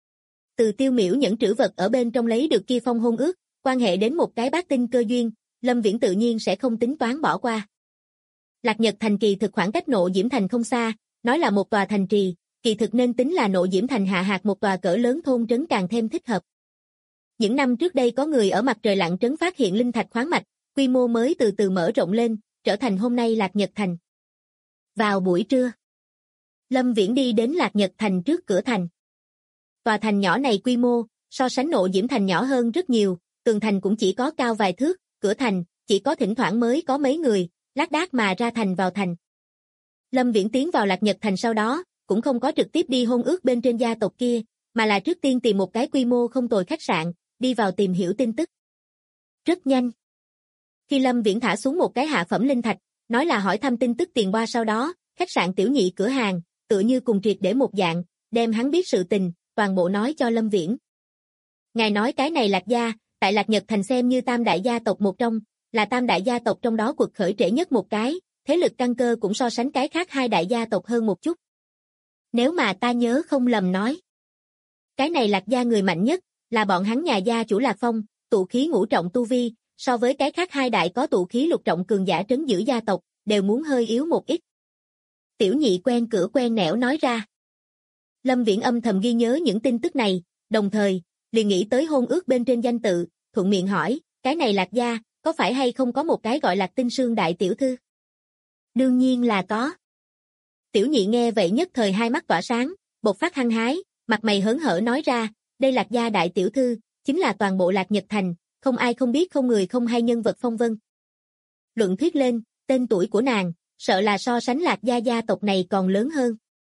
Từ Tiêu Miểu những trữ vật ở bên trong lấy được kia phong hôn ước, quan hệ đến một cái bát tinh cơ duyên, Lâm Viễn tự nhiên sẽ không tính toán bỏ qua. Lạc Nhật Thành kỳ thực khoảng cách Nộ Diễm Thành không xa, nói là một tòa thành trì, kỳ thực nên tính là Nộ Diễm Thành hạ hạt một tòa cỡ lớn thôn trấn càng thêm thích hợp. Những năm trước đây có người ở mặt trời lặn trấn phát hiện linh thạch khoáng mạch, quy mô mới từ từ mở rộng lên, trở thành hôm nay Lạc Nhật Thành. Vào buổi trưa, Lâm Viễn đi đến Lạc Nhật Thành trước cửa thành. Tòa thành nhỏ này quy mô, so sánh Nộ Diễm Thành nhỏ hơn rất nhiều, tường thành cũng chỉ có cao vài thước, cửa thành, chỉ có thỉnh thoảng mới có mấy người, lác đác mà ra thành vào thành. Lâm Viễn tiến vào Lạc Nhật Thành sau đó, cũng không có trực tiếp đi hôn ước bên trên gia tộc kia, mà là trước tiên tìm một cái quy mô không tồi khách sạn, đi vào tìm hiểu tin tức. Rất nhanh. Khi Lâm Viễn thả xuống một cái hạ phẩm linh thạch, nói là hỏi thăm tin tức tiền boa sau đó, khách sạn tiểu nhị cửa hàng, tựa như cùng triệt để một dạng, đem hắn biết sự tình, toàn bộ nói cho Lâm Viễn. Ngài nói cái này Lạc gia, tại Lạc Nhật Thành xem như tam đại gia tộc một trong, là tam đại gia tộc trong đó cuộc khởi trễ nhất một cái, thế lực căn cơ cũng so sánh cái khác hai đại gia tộc hơn một chút. Nếu mà ta nhớ không lầm nói, cái này Lạc gia người mạnh nhất, là bọn hắn nhà gia chủ Lạc Phong, tụ khí ngũ trọng tu vi, so với cái khác hai đại có tụ khí lục trọng cường giả trấn giữ gia tộc, đều muốn hơi yếu một ít. Tiểu nhị quen cửa quen nẻo nói ra. Lâm Viễn âm thầm ghi nhớ những tin tức này, đồng thời, liền nghĩ tới hôn ước bên trên danh tự, thuận miệng hỏi, cái này Lạc gia, có phải hay không có một cái gọi Lạc Tinh Sương đại tiểu thư? Đương nhiên là có. Tiểu nhị nghe vậy nhất thời hai mắt tỏa sáng, bộc phát hăng hái, mặt mày hớn hở nói ra, đây Lạc gia đại tiểu thư, chính là toàn bộ Lạc Nhật Thành, không ai không biết không người không hay nhân vật phong vân. Luận thuyết lên, tên tuổi của nàng, sợ là so sánh Lạc gia gia tộc này còn lớn hơn.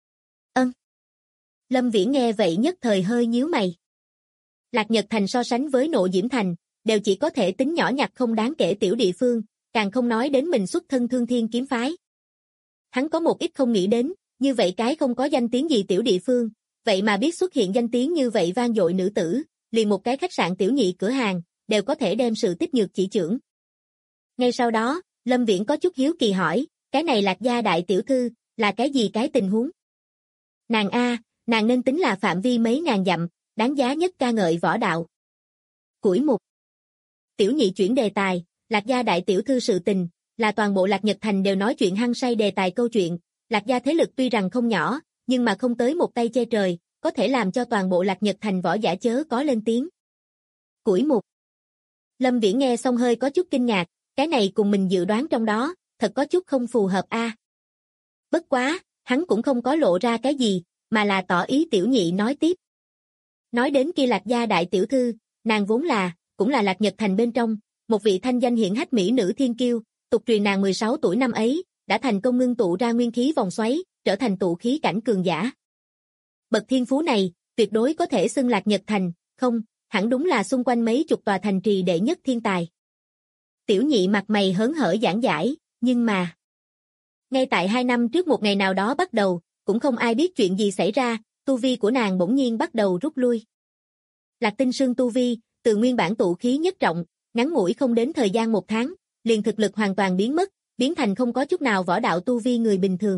Lâm Viễn nghe vậy nhất thời hơi nhíu mày. Lạc Nhật Thành so sánh với Nộ Diễm Thành, đều chỉ có thể tính nhỏ nhặt không đáng kể tiểu địa phương, càng không nói đến mình xuất thân Thương Thiên kiếm phái. Hắn có một ít không nghĩ đến, như vậy cái không có danh tiếng gì tiểu địa phương, vậy mà biết xuất hiện danh tiếng như vậy vang dội nữ tử, liền một cái khách sạn tiểu nhị cửa hàng, đều có thể đem sự tích nhược chỉ trưởng. Ngay sau đó, Lâm Viễn có chút hiếu kỳ hỏi, cái này Lạc gia đại tiểu thư, là cái gì cái tình huống? Nàng A, nàng nên tính là phạm vi mấy ngàn dặm, đáng giá nhất ca ngợi võ đạo. Củi mục. Tiểu nhị chuyển đề tài, Lạc gia đại tiểu thư sự tình, là toàn bộ Lạc Nhật Thành đều nói chuyện hăng say đề tài câu chuyện, Lạc gia thế lực tuy rằng không nhỏ, nhưng mà không tới một tay che trời, có thể làm cho toàn bộ Lạc Nhật Thành võ giả chớ có lên tiếng. Củi mục. Lâm Viễn nghe xong hơi có chút kinh ngạc, cái này cùng mình dự đoán trong đó, thật có chút không phù hợp a. Bất quá, hắn cũng không có lộ ra cái gì, mà là tỏ ý tiểu nhị nói tiếp. Nói đến kia Lạc gia đại tiểu thư, nàng vốn cũng là Lạc Nhật Thành bên trong, một vị thanh danh hiển hách mỹ nữ thiên kiêu, tục truyền nàng 16 tuổi năm ấy, đã thành công ngưng tụ ra nguyên khí vòng xoáy, trở thành tụ khí cảnh cường giả. Bậc thiên phú này, tuyệt đối có thể xưng Lạc Nhật Thành, không, hẳn đúng là xung quanh mấy chục tòa thành trì đệ nhất thiên tài. Tiểu nhị mặt mày hớn hở giảng giải, nhưng mà ngay tại 2 năm trước một ngày nào đó bắt đầu, cũng không ai biết chuyện gì xảy ra, tu vi của nàng bỗng nhiên bắt đầu rút lui. Lạc Tinh Sương tu vi, từ nguyên bản tụ khí nhất trọng, ngắn ngủi không đến thời gian 1 tháng, liền thực lực hoàn toàn biến mất, biến thành không có chút nào võ đạo tu vi người bình thường.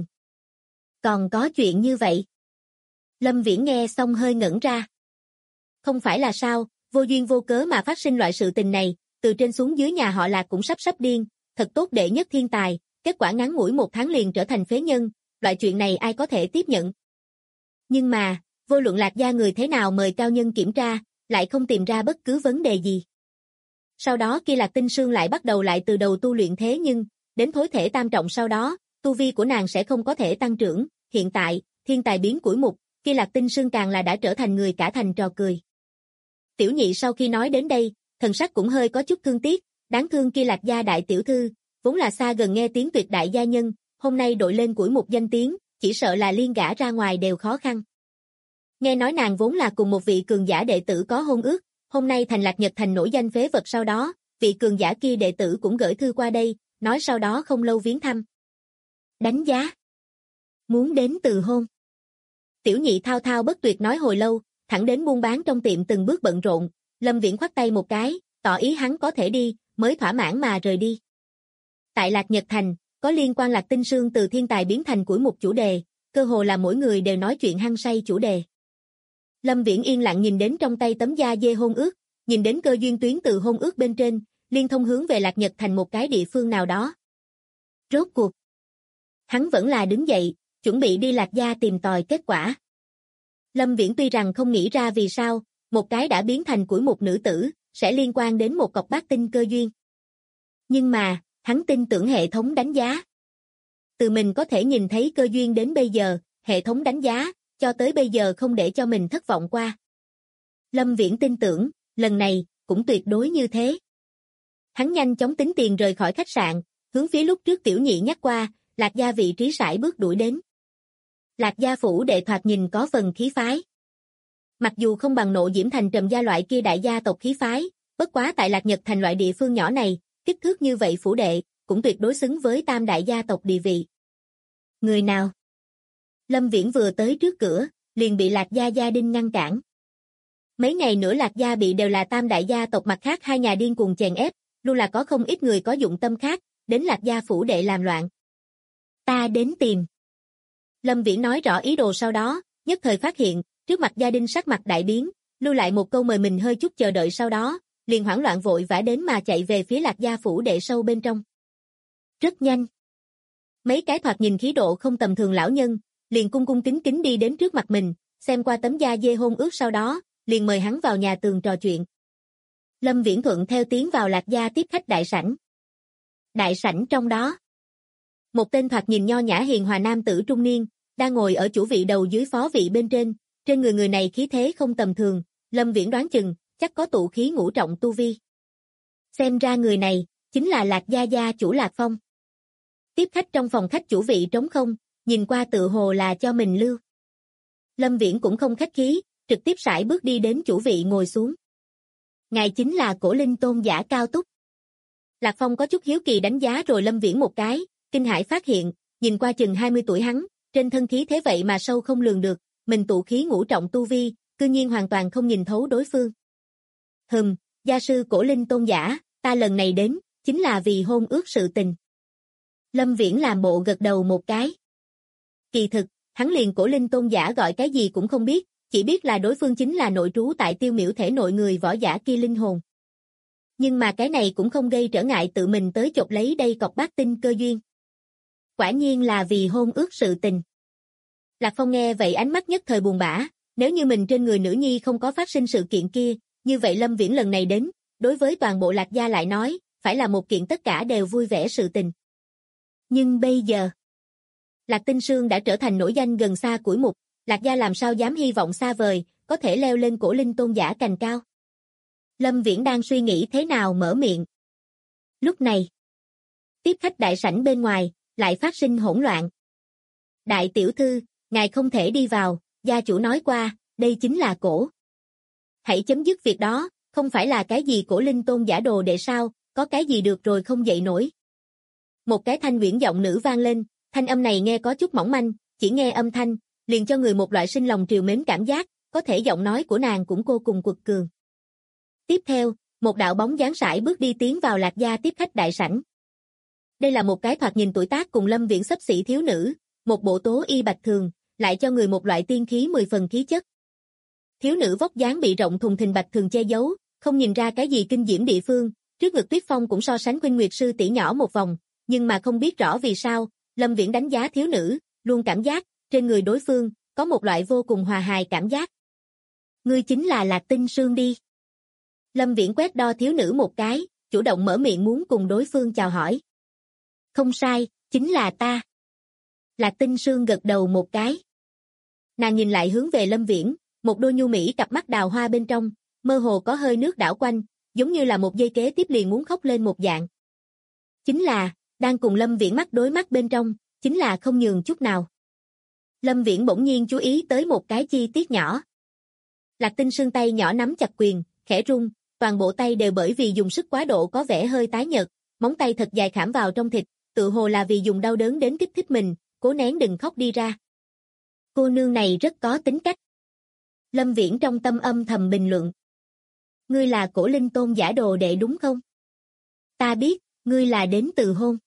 Còn có chuyện như vậy? Lâm Viễn nghe xong hơi ngẩn ra. Không phải là sao, vô duyên vô cớ mà phát sinh loại sự tình này, từ trên xuống dưới nhà họ Lạc cũng sắp điên, thật tốt đệ nhất thiên tài, kết quả ngắn ngủi 1 tháng liền trở thành phế nhân, loại chuyện này ai có thể tiếp nhận. Nhưng mà, vô luận Lạc gia người thế nào mời cao nhân kiểm tra, lại không tìm ra bất cứ vấn đề gì. Sau đó kia Lạc Tinh Sương lại bắt đầu lại từ đầu tu luyện thế nhưng, đến thối thể tam trọng sau đó, tu vi của nàng sẽ không có thể tăng trưởng, hiện tại, thiên tài biến củi mục, kia Lạc Tinh Sương càng là đã trở thành người cả thành trò cười. Tiểu nhị sau khi nói đến đây, thần sắc cũng hơi có chút thương tiếc, đáng thương kia Lạc gia đại tiểu thư, vốn là xa gần nghe tiếng tuyệt đại gia nhân, hôm nay đội lên củi mục danh tiếng, chỉ sợ là liên gả ra ngoài đều khó khăn. Nghe nói nàng vốn là cùng một vị cường giả đệ tử có hôn ước, hôm nay thành Lạc Nhật Thành nổi danh phế vật sau đó, vị cường giả kia đệ tử cũng gửi thư qua đây, nói sau đó không lâu viếng thăm. Đánh giá. Muốn đến từ hôn. Tiểu nhị thao thao bất tuyệt nói hồi lâu, thẳng đến buôn bán trong tiệm từng bước bận rộn, Lâm Viễn khoát tay một cái, tỏ ý hắn có thể đi, mới thỏa mãn mà rời đi. Tại Lạc Nhật Thành, có liên quan Lạc Tinh Sương từ thiên tài biến thành củi mục chủ đề, cơ hồ là mỗi người đều nói chuyện hăng say chủ đề. Lâm Viễn yên lặng nhìn đến trong tay tấm da dê hôn ước, nhìn đến cơ duyên tuyến từ hôn ước bên trên, liên thông hướng về Lạc Nhật Thành một cái địa phương nào đó. Rốt cuộc, hắn vẫn là đứng dậy, chuẩn bị đi Lạc gia tìm tòi kết quả. Lâm Viễn tuy rằng không nghĩ ra vì sao, một cái đã biến thành củi mục nữ tử, sẽ liên quan đến một cọc bát tinh cơ duyên. Nhưng mà, hắn tin tưởng hệ thống đánh giá. Từ mình có thể nhìn thấy cơ duyên đến bây giờ, hệ thống đánh giá, cho tới bây giờ không để cho mình thất vọng qua. Lâm Viễn tin tưởng, lần này, cũng tuyệt đối như thế. Hắn nhanh chóng tính tiền rời khỏi khách sạn, hướng phía lúc trước tiểu nhị nhắc qua, Lạc gia vị trí sải bước đuổi đến. Lạc gia phủ đệ thoạt nhìn có phần khí phái. Mặc dù không bằng Nộ Diễm Thành Trầm gia loại kia đại gia tộc khí phái, bất quá tại Lạc Nhật Thành loại địa phương nhỏ này, kích thước như vậy phủ đệ, cũng tuyệt đối xứng với tam đại gia tộc địa vị. Người nào? Lâm Viễn vừa tới trước cửa, liền bị Lạc gia gia đình ngăn cản. Mấy ngày nữa Lạc gia bị đều là tam đại gia tộc mặt khác hai nhà điên cuồng chèn ép, luôn là có không ít người có dụng tâm khác, đến Lạc gia phủ đệ làm loạn. Ta đến tìm. Lâm Viễn nói rõ ý đồ sau đó, nhất thời phát hiện, trước mặt gia đình sắc mặt đại biến, lưu lại một câu mời mình hơi chút chờ đợi sau đó, liền hoảng loạn vội vã đến mà chạy về phía Lạc gia phủ đệ sâu bên trong. Rất nhanh. Mấy cái thoạt nhìn khí độ không tầm thường lão nhân, liền cung cung kính kính đi đến trước mặt mình, xem qua tấm da dê hôn ước sau đó, liền mời hắn vào nhà tường trò chuyện. Lâm Viễn thuận theo tiến vào Lạc gia tiếp khách đại sảnh. Đại sảnh trong đó, một tên thoạt nhìn nho nhã hiền hòa nam tử trung niên, đang ngồi ở chủ vị đầu dưới phó vị bên trên người này khí thế không tầm thường, Lâm Viễn đoán chừng, chắc có tụ khí ngũ trọng tu vi. Xem ra người này, chính là Lạc gia gia chủ Lạc Phong. Tiếp khách trong phòng khách chủ vị trống không, nhìn qua tự hồ là cho mình lưu. Lâm Viễn cũng không khách khí, trực tiếp sải bước đi đến chủ vị ngồi xuống. Ngài chính là Cổ Linh tôn giả Cao Túc. Lạc Phong có chút hiếu kỳ đánh giá rồi Lâm Viễn một cái, kinh hãi phát hiện, nhìn qua chừng 20 tuổi hắn, trên thân khí thế vậy mà sâu không lường được, mình tụ khí ngũ trọng tu vi, cư nhiên hoàn toàn không nhìn thấu đối phương. Gia sư Cổ Linh tôn giả, ta lần này đến, chính là vì hôn ước sự tình. Lâm Viễn làm bộ gật đầu một cái. Kỳ thực, hắn liền Cổ Linh tôn giả gọi cái gì cũng không biết, chỉ biết là đối phương chính là nội trú tại Tiêu Miểu thể nội người võ giả kia linh hồn. Nhưng mà cái này cũng không gây trở ngại tự mình tới chộp lấy đây cọc bát tinh cơ duyên. Quả nhiên là vì hôn ước sự tình. Lạc Phong nghe vậy ánh mắt nhất thời buồn bã, nếu như mình trên người nữ nhi không có phát sinh sự kiện kia, như vậy Lâm Viễn lần này đến, đối với toàn bộ Lạc gia lại nói, phải là một kiện tất cả đều vui vẻ sự tình. Nhưng bây giờ, Lạc Tinh Sương đã trở thành nổi danh gần xa củi mục, Lạc gia làm sao dám hy vọng xa vời, có thể leo lên cổ linh tôn giả cành cao. Lâm Viễn đang suy nghĩ thế nào mở miệng. Lúc này, tiếp khách đại sảnh bên ngoài, lại phát sinh hỗn loạn. Đại tiểu thư, ngài không thể đi vào, gia chủ nói qua, đây chính là cổ. Hãy chấm dứt việc đó, không phải là cái gì cổ linh tôn giả đồ đệ sao, có cái gì được rồi không dậy nổi. Một cái thanh uyển giọng nữ vang lên, thanh âm này nghe có chút mỏng manh, chỉ nghe âm thanh, liền cho người một loại sinh lòng trìu mến cảm giác, có thể giọng nói của nàng cũng vô cùng quật cường. Tiếp theo, một đạo bóng dáng sải bước đi tiến vào Lạc gia tiếp khách đại sảnh. Đây là một cái thoạt nhìn tuổi tác cùng Lâm Viễn xấp xỉ thiếu nữ, một bộ tố y bạch thường, lại cho người một loại tiên khí 10 phần khí chất. Thiếu nữ vóc dáng bị rộng thùng thình bạch thường che giấu, không nhìn ra cái gì kinh diễm địa phương, trước ngực Tuyết Phong cũng so sánh Khuynh Nguyệt sư tỷ nhỏ một vòng, nhưng mà không biết rõ vì sao, Lâm Viễn đánh giá thiếu nữ, luôn cảm giác, trên người đối phương, có một loại vô cùng hòa hài cảm giác. Ngươi chính là Lạc Tinh Sương đi. Lâm Viễn quét đo thiếu nữ một cái, chủ động mở miệng muốn cùng đối phương chào hỏi. Không sai, chính là ta. Lạc Tinh Sương gật đầu một cái. Nàng nhìn lại hướng về Lâm Viễn, một đôi nhu mỹ cặp mắt đào hoa bên trong, mơ hồ có hơi nước đảo quanh, giống như là một giây kế tiếp liền muốn khóc lên một dạng. Chính là, đang cùng Lâm Viễn mắt đối mắt bên trong, chính là không nhường chút nào. Lâm Viễn bỗng nhiên chú ý tới một cái chi tiết nhỏ. Lạc Tinh Sương tay nhỏ nắm chặt quyền, khẽ rung, toàn bộ tay đều bởi vì dùng sức quá độ có vẻ hơi tái nhợt, móng tay thật dài khảm vào trong thịt, tự hồ là vì dùng đau đớn đến kích thích mình, cố nén đừng khóc đi ra. Cô nương này rất có tính cách. Lâm Viễn trong tâm âm thầm bình luận. Ngươi là cổ linh tôn giả đồ đệ đúng không? Ta biết, ngươi là đến từ hôn.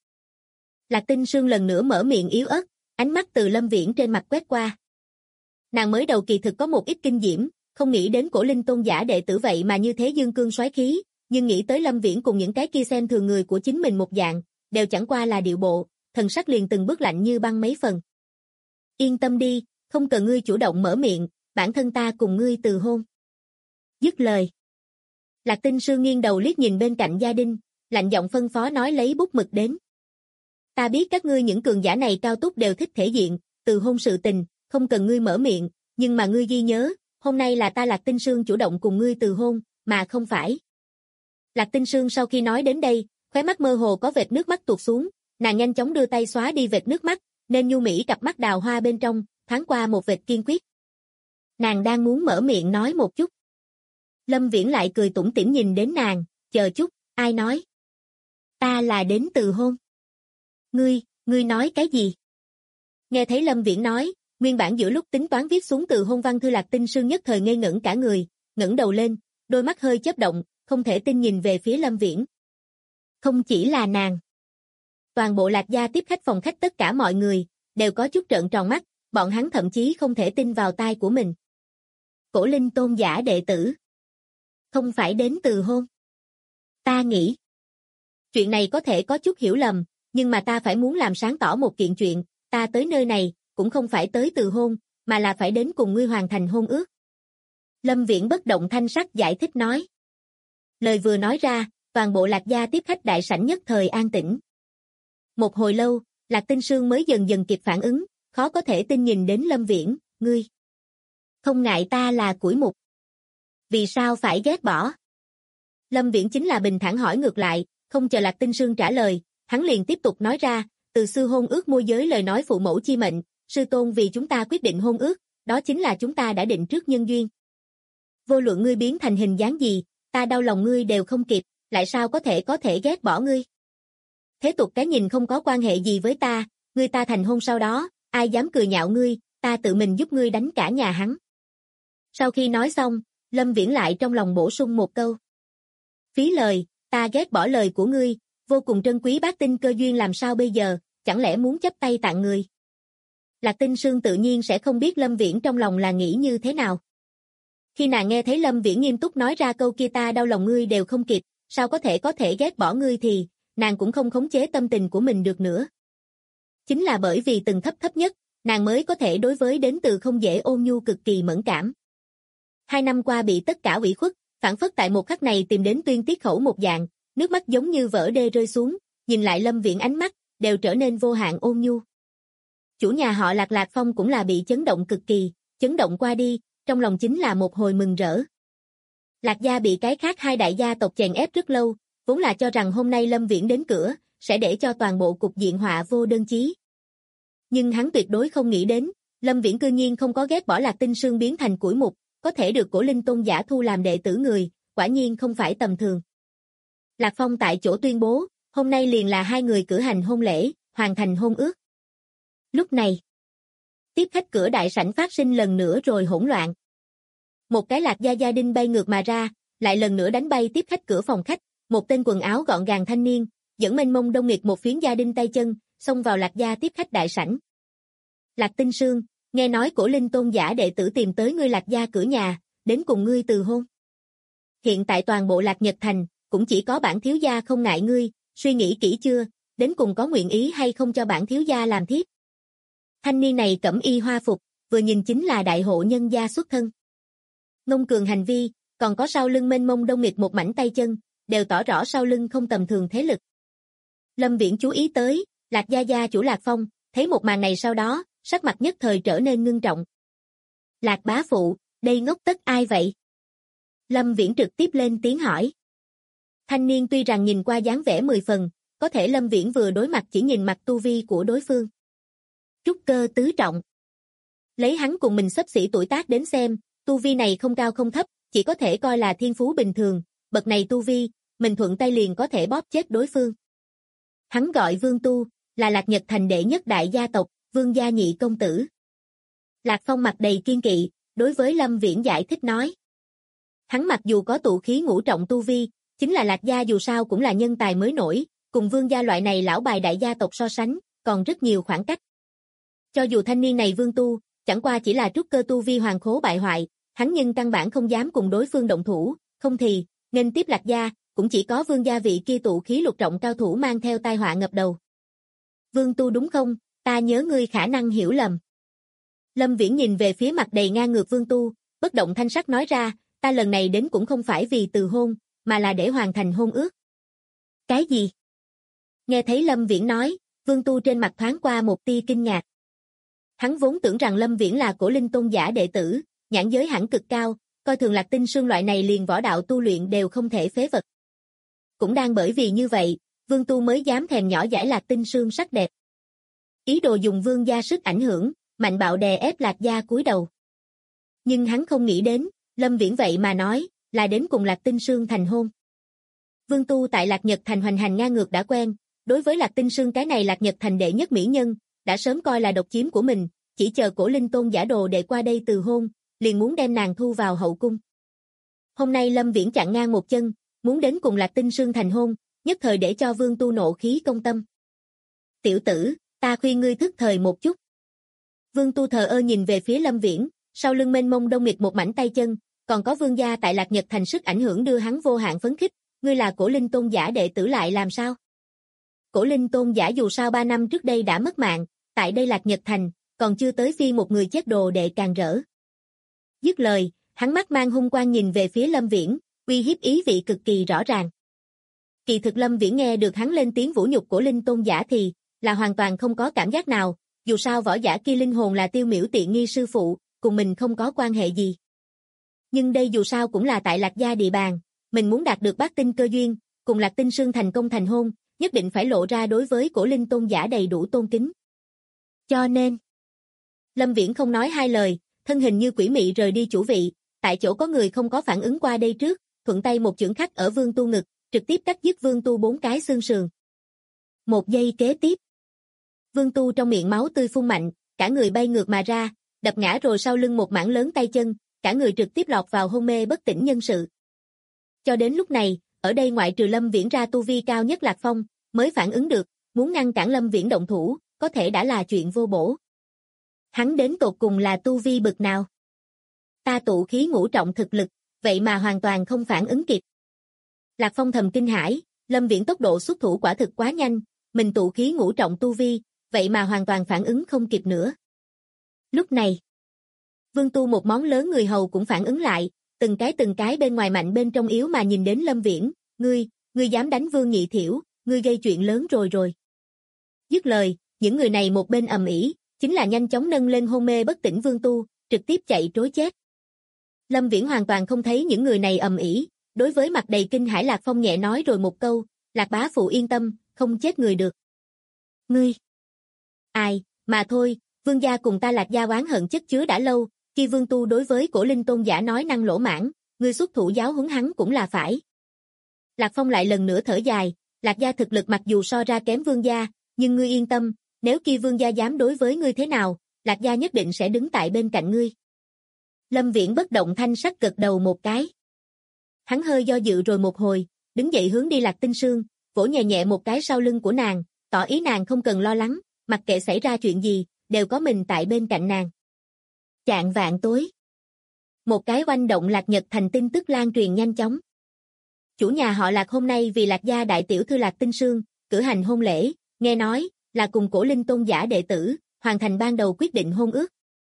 Lạc Tinh Sương lần nữa mở miệng yếu ớt, ánh mắt từ Lâm Viễn trên mặt quét qua. Nàng mới đầu kỳ thực có một ít kinh diễm, không nghĩ đến cổ linh tôn giả đệ tử vậy mà như thế dương cương soái khí, nhưng nghĩ tới Lâm Viễn cùng những cái kia xem thường người của chính mình một dạng, đều chẳng qua là điệu bộ, thần sắc liền từng bước lạnh như băng mấy phần. Yên tâm đi, không cần ngươi chủ động mở miệng, bản thân ta cùng ngươi từ hôn. Dứt lời. Lạc Tinh Sương nghiêng đầu liếc nhìn bên cạnh gia đình, lạnh giọng phân phó nói lấy bút mực đến. Ta biết các ngươi những cường giả này cao túc đều thích thể diện, từ hôn sự tình, không cần ngươi mở miệng, nhưng mà ngươi ghi nhớ, hôm nay là ta Lạc Tinh Sương chủ động cùng ngươi từ hôn, mà không phải. Lạc Tinh Sương sau khi nói đến đây, khóe mắt mơ hồ có vệt nước mắt tuột xuống, nàng nhanh chóng đưa tay xóa đi vệt nước mắt, nên nhu mỹ cặp mắt đào hoa bên trong, thoáng qua một vệt kiên quyết. Nàng đang muốn mở miệng nói một chút. Lâm Viễn lại cười tủm tỉm nhìn đến nàng, chờ chút, ai nói? Ta là đến từ hôn. Ngươi nói cái gì? Nghe thấy Lâm Viễn nói, nguyên bản giữa lúc tính toán viết xuống từ hôn văn thư Lạc Tinh Sương nhất thời ngây ngẩn cả người, ngẩng đầu lên, đôi mắt hơi chớp động, không thể tin nhìn về phía Lâm Viễn. Không chỉ là nàng. Toàn bộ Lạc gia tiếp khách phòng khách tất cả mọi người, đều có chút trợn tròn mắt, bọn hắn thậm chí không thể tin vào tai của mình. Cổ linh tôn giả đệ tử. Không phải đến từ hôn. Ta nghĩ. Chuyện này có thể có chút hiểu lầm, nhưng mà ta phải muốn làm sáng tỏ một kiện chuyện, ta tới nơi này, cũng không phải tới từ hôn, mà là phải đến cùng ngươi hoàn thành hôn ước. Lâm Viễn bất động thanh sắc giải thích nói. Lời vừa nói ra, toàn bộ Lạc gia tiếp khách đại sảnh nhất thời an tĩnh. Một hồi lâu, Lạc Tinh Sương mới dần dần kịp phản ứng, khó có thể tin nhìn đến Lâm Viễn, ngươi. Không ngại ta là củi mục. Vì sao phải ghét bỏ? Lâm Viễn chính là bình thản hỏi ngược lại, không chờ Lạc Tinh Sương trả lời, hắn liền tiếp tục nói ra, từ xưa hôn ước môi giới lời nói phụ mẫu chi mệnh, sư tôn vì chúng ta quyết định hôn ước, đó chính là chúng ta đã định trước nhân duyên. Vô luận ngươi biến thành hình dáng gì, ta đau lòng ngươi đều không kịp, lại sao có thể ghét bỏ ngươi. Thế tục cái nhìn không có quan hệ gì với ta, ngươi ta thành hôn sau đó, ai dám cười nhạo ngươi, ta tự mình giúp ngươi đánh cả nhà hắn. Sau khi nói xong, Lâm Viễn lại trong lòng bổ sung một câu. Phí lời, ta ghét bỏ lời của ngươi, vô cùng trân quý bát tinh cơ duyên làm sao bây giờ, chẳng lẽ muốn chấp tay tặng người. Lạc Tinh Sương tự nhiên sẽ không biết Lâm Viễn trong lòng là nghĩ như thế nào. khi nàng nghe thấy Lâm Viễn nghiêm túc nói ra câu kia ta đau lòng ngươi đều không kịp, sao có thể ghét bỏ ngươi thì, nàng cũng không khống chế tâm tình của mình được nữa. Chính là bởi vì từng thấp nhất, nàng mới có thể đối với đến từ không dễ ôn nhu cực kỳ mẫn cảm. 2 năm qua bị tất cả ủy khuất, phản phất tại một khắc này tìm đến tuyên tiết khẩu một dạng, nước mắt giống như vỡ đê rơi xuống, nhìn lại Lâm Viễn ánh mắt, đều trở nên vô hạn ôn nhu. Chủ nhà họ Lạc Phong cũng là bị chấn động cực kỳ, chấn động qua đi, trong lòng chính là một hồi mừng rỡ. Lạc gia bị cái khác 2 đại gia tộc chèn ép rất lâu, vốn là cho rằng hôm nay Lâm Viễn đến cửa, sẽ để cho toàn bộ cục diện họa vô đơn chí. Nhưng hắn tuyệt đối không nghĩ đến, Lâm Viễn cư nhiên không có ghét bỏ Lạc Tinh Sương biến thành củi mục, có thể được Cổ Linh Tôn giả thu làm đệ tử người, quả nhiên không phải tầm thường. Lạc Phong tại chỗ tuyên bố, hôm nay liền là 2 người cử hành hôn lễ, hoàn thành hôn ước. Lúc này, tiếp khách cửa đại sảnh phát sinh lần nữa rồi hỗn loạn. Một cái Lạc gia gia đình bay ngược mà ra, lại lần nữa đánh bay tiếp khách cửa phòng khách, một tên quần áo gọn gàng thanh niên, dẫn mênh mông đông nghịt một phiến gia đình tay chân, xông vào Lạc gia tiếp khách đại sảnh. Lạc Tinh Sương, nghe nói Cổ Linh Tôn giả đệ tử tìm tới ngươi Lạc gia cửa nhà, đến cùng ngươi từ hôn. Hiện tại toàn bộ Lạc Nhật Thành, cũng chỉ có bản thiếu gia không ngại ngươi, suy nghĩ kỹ chưa, đến cùng có nguyện ý hay không cho bản thiếu gia làm thiếp. Thanh niên này cẩm y hoa phục, vừa nhìn chính là đại hộ nhân gia xuất thân. Ngông cường hành vi, còn có sau lưng mênh mông đông nghịt một mảnh tay chân, đều tỏ rõ sau lưng không tầm thường thế lực. Lâm Viễn chú ý tới, Lạc gia gia chủ Lạc Phong, thấy một màn này sau đó, sắc mặt nhất thời trở nên ngưng trọng. Lạc bá phụ, đây ngốc tất ai vậy? Lâm Viễn trực tiếp lên tiếng hỏi. Thanh niên tuy rằng nhìn qua dáng vẻ 10 phần, có thể Lâm Viễn vừa đối mặt chỉ nhìn mặt tu vi của đối phương. Trúc cơ tứ trọng. Lấy hắn cùng mình xấp xỉ tuổi tác đến xem, tu vi này không cao không thấp, chỉ có thể coi là thiên phú bình thường, bậc này tu vi, mình thuận tay liền có thể bóp chết đối phương. Hắn gọi Vương Tu, là Lạc Nhật Thành đệ nhất đại gia tộc, Vương gia nhị công tử. Lạc Phong mặt đầy kiên kỵ, đối với Lâm Viễn giải thích nói. Hắn mặc dù có tụ khí ngũ trọng tu vi, chính là Lạc gia dù sao cũng là nhân tài mới nổi, cùng Vương gia loại này lão bài đại gia tộc so sánh, còn rất nhiều khoảng cách. Cho dù thanh niên này Vương Tu, chẳng qua chỉ là trúc cơ tu vi hoàng khố bại hoại, hắn nhưng căn bản không dám cùng đối phương động thủ, không thì, nghênh tiếp Lạc gia, cũng chỉ có Vương gia vị kia tụ khí lục trọng cao thủ mang theo tai họa ngập đầu. Vương Tu đúng không, ta nhớ ngươi khả năng hiểu lầm. Lâm Viễn nhìn về phía mặt đầy ngang ngược Vương Tu, bất động thanh sắc nói ra, ta lần này đến cũng không phải vì từ hôn, mà là để hoàn thành hôn ước. Cái gì? Nghe thấy Lâm Viễn nói, Vương Tu trên mặt thoáng qua một tia kinh ngạc. Hắn vốn tưởng rằng Lâm Viễn là Cổ Linh Tôn giả đệ tử, nhãn giới hẳn cực cao, coi thường Lạc Tinh Sương loại này liền võ đạo tu luyện đều không thể phế vật. Cũng đang bởi vì như vậy, Vương Tu mới dám thèm nhỏ dãi Lạc Tinh Sương sắc đẹp. Ý đồ dùng Vương gia sức ảnh hưởng, mạnh bạo đè ép Lạc gia cúi đầu. Nhưng hắn không nghĩ đến, Lâm Viễn vậy mà nói, là đến cùng Lạc Tinh Sương thành hôn. Vương Tu tại Lạc Nhật Thành hoành hành ngang ngược đã quen, đối với Lạc Tinh Sương cái này Lạc Nhật Thành đệ nhất mỹ nhân, đã sớm coi là độc chiếm của mình, chỉ chờ Cổ Linh Tôn giả đồ đệ qua đây từ hôn, liền muốn đem nàng thu vào hậu cung. Hôm nay Lâm Viễn chặn ngang một chân, muốn đến cùng Lạc Tinh Sương thành hôn, nhất thời để cho Vương Tu nộ khí công tâm. Tiểu tử, ta khuyên ngươi thức thời một chút. Vương Tu thờ ơ nhìn về phía Lâm Viễn, sau lưng mênh mông đông nghịt một mảnh tay chân, còn có Vương gia tại Lạc Nhật Thành sức ảnh hưởng đưa hắn vô hạn phấn khích, ngươi là Cổ Linh Tôn giả đệ tử lại làm sao? Cổ Linh Tôn giả dù sao 3 năm trước đây đã mất mạng, tại đây Lạc Nhật Thành, còn chưa tới phiên một người chết đồ đệ càng rỡ. Dứt lời, hắn mắt mang hung quang nhìn về phía Lâm Viễn, uy hiếp ý vị cực kỳ rõ ràng. Kỳ thực Lâm Viễn nghe được hắn lên tiếng vũ nhục Cổ Linh Tôn giả thì, là hoàn toàn không có cảm giác nào, dù sao võ giả kia linh hồn là Tiêu Miểu tiện nghi sư phụ, cùng mình không có quan hệ gì. Nhưng đây dù sao cũng là tại Lạc gia địa bàn, mình muốn đạt được bát tinh cơ duyên, cùng Lạc Tinh Sương thành công thành hôn, nhất định phải lộ ra đối với Cổ Linh Tôn giả đầy đủ tôn kính. Cho nên, Lâm Viễn không nói hai lời, thân hình như quỷ mị rời đi chủ vị, tại chỗ có người không có phản ứng qua đây trước, thuận tay một chưởng khắc ở Vương Tu ngực, trực tiếp cắt đứt Vương Tu 4 cái xương sườn. Một giây kế tiếp, Vương Tu trong miệng máu tươi phun mạnh, cả người bay ngược mà ra, đập ngã rồi sau lưng một mảng lớn tay chân, cả người trực tiếp lọt vào hôn mê bất tỉnh nhân sự. Cho đến lúc này, ở đây ngoại trừ Lâm Viễn ra tu vi cao nhất Lạc Phong, mới phản ứng được, muốn ngăn cản Lâm Viễn động thủ, có thể đã là chuyện vô bổ. Hắn đến tột cùng là tu vi bực nào? Ta tụ khí ngũ trọng thực lực, vậy mà hoàn toàn không phản ứng kịp. Lạc Phong thầm kinh hãi, Lâm Viễn tốc độ xuất thủ quả thực quá nhanh, mình tụ khí ngũ trọng tu vi, vậy mà hoàn toàn phản ứng không kịp nữa. Lúc này, Vương Tu một món lớn người hầu cũng phản ứng lại, từng cái bên ngoài mạnh bên trong yếu mà nhìn đến Lâm Viễn, ngươi dám đánh Vương Nhị Thiểu, ngươi gây chuyện lớn rồi. Dứt lời, những người này một bên ầm ĩ, chính là nhanh chóng nâng lên hôn mê bất tỉnh Vương Tu, trực tiếp chạy trối chết. Lâm Viễn hoàn toàn không thấy những người này ầm ĩ, đối với mặt đầy kinh hãi Lạc Phong nhẹ nói rồi một câu, Lạc bá phụ yên tâm, không chết người được. Ngươi! Ai, mà thôi, Vương gia cùng ta Lạc gia oán hận chất chứa đã lâu, khi Vương Tu đối với Cổ Linh Tôn giả nói năng lỗ mãng, ngươi xuất thủ giáo huấn hắn cũng là phải. Lạc Phong lại lần nữa thở dài, Lạc gia thực lực mặc dù so ra kém Vương gia, nhưng ngươi yên tâm, nếu khi Vương gia dám đối với ngươi thế nào, Lạc gia nhất định sẽ đứng tại bên cạnh ngươi. Lâm Viễn bất động thanh sắc gật đầu một cái. Hắn hơi do dự rồi một hồi, đứng dậy hướng đi Lạc Tinh Sương, vỗ nhẹ nhẹ một cái sau lưng của nàng, tỏ ý nàng không cần lo lắng, mặc kệ xảy ra chuyện gì, đều có mình tại bên cạnh nàng. Chạng vạn tối. Một cái oanh động Lạc Nhật Thành tin tức lan truyền nhanh chóng. Chủ nhà họ Lạc hôm nay vì Lạc gia đại tiểu thư Lạc Tinh Sương, cử hành hôn lễ, nghe nói là cùng Cổ Linh Tôn giả đệ tử, hoàn thành ban đầu quyết định hôn ước.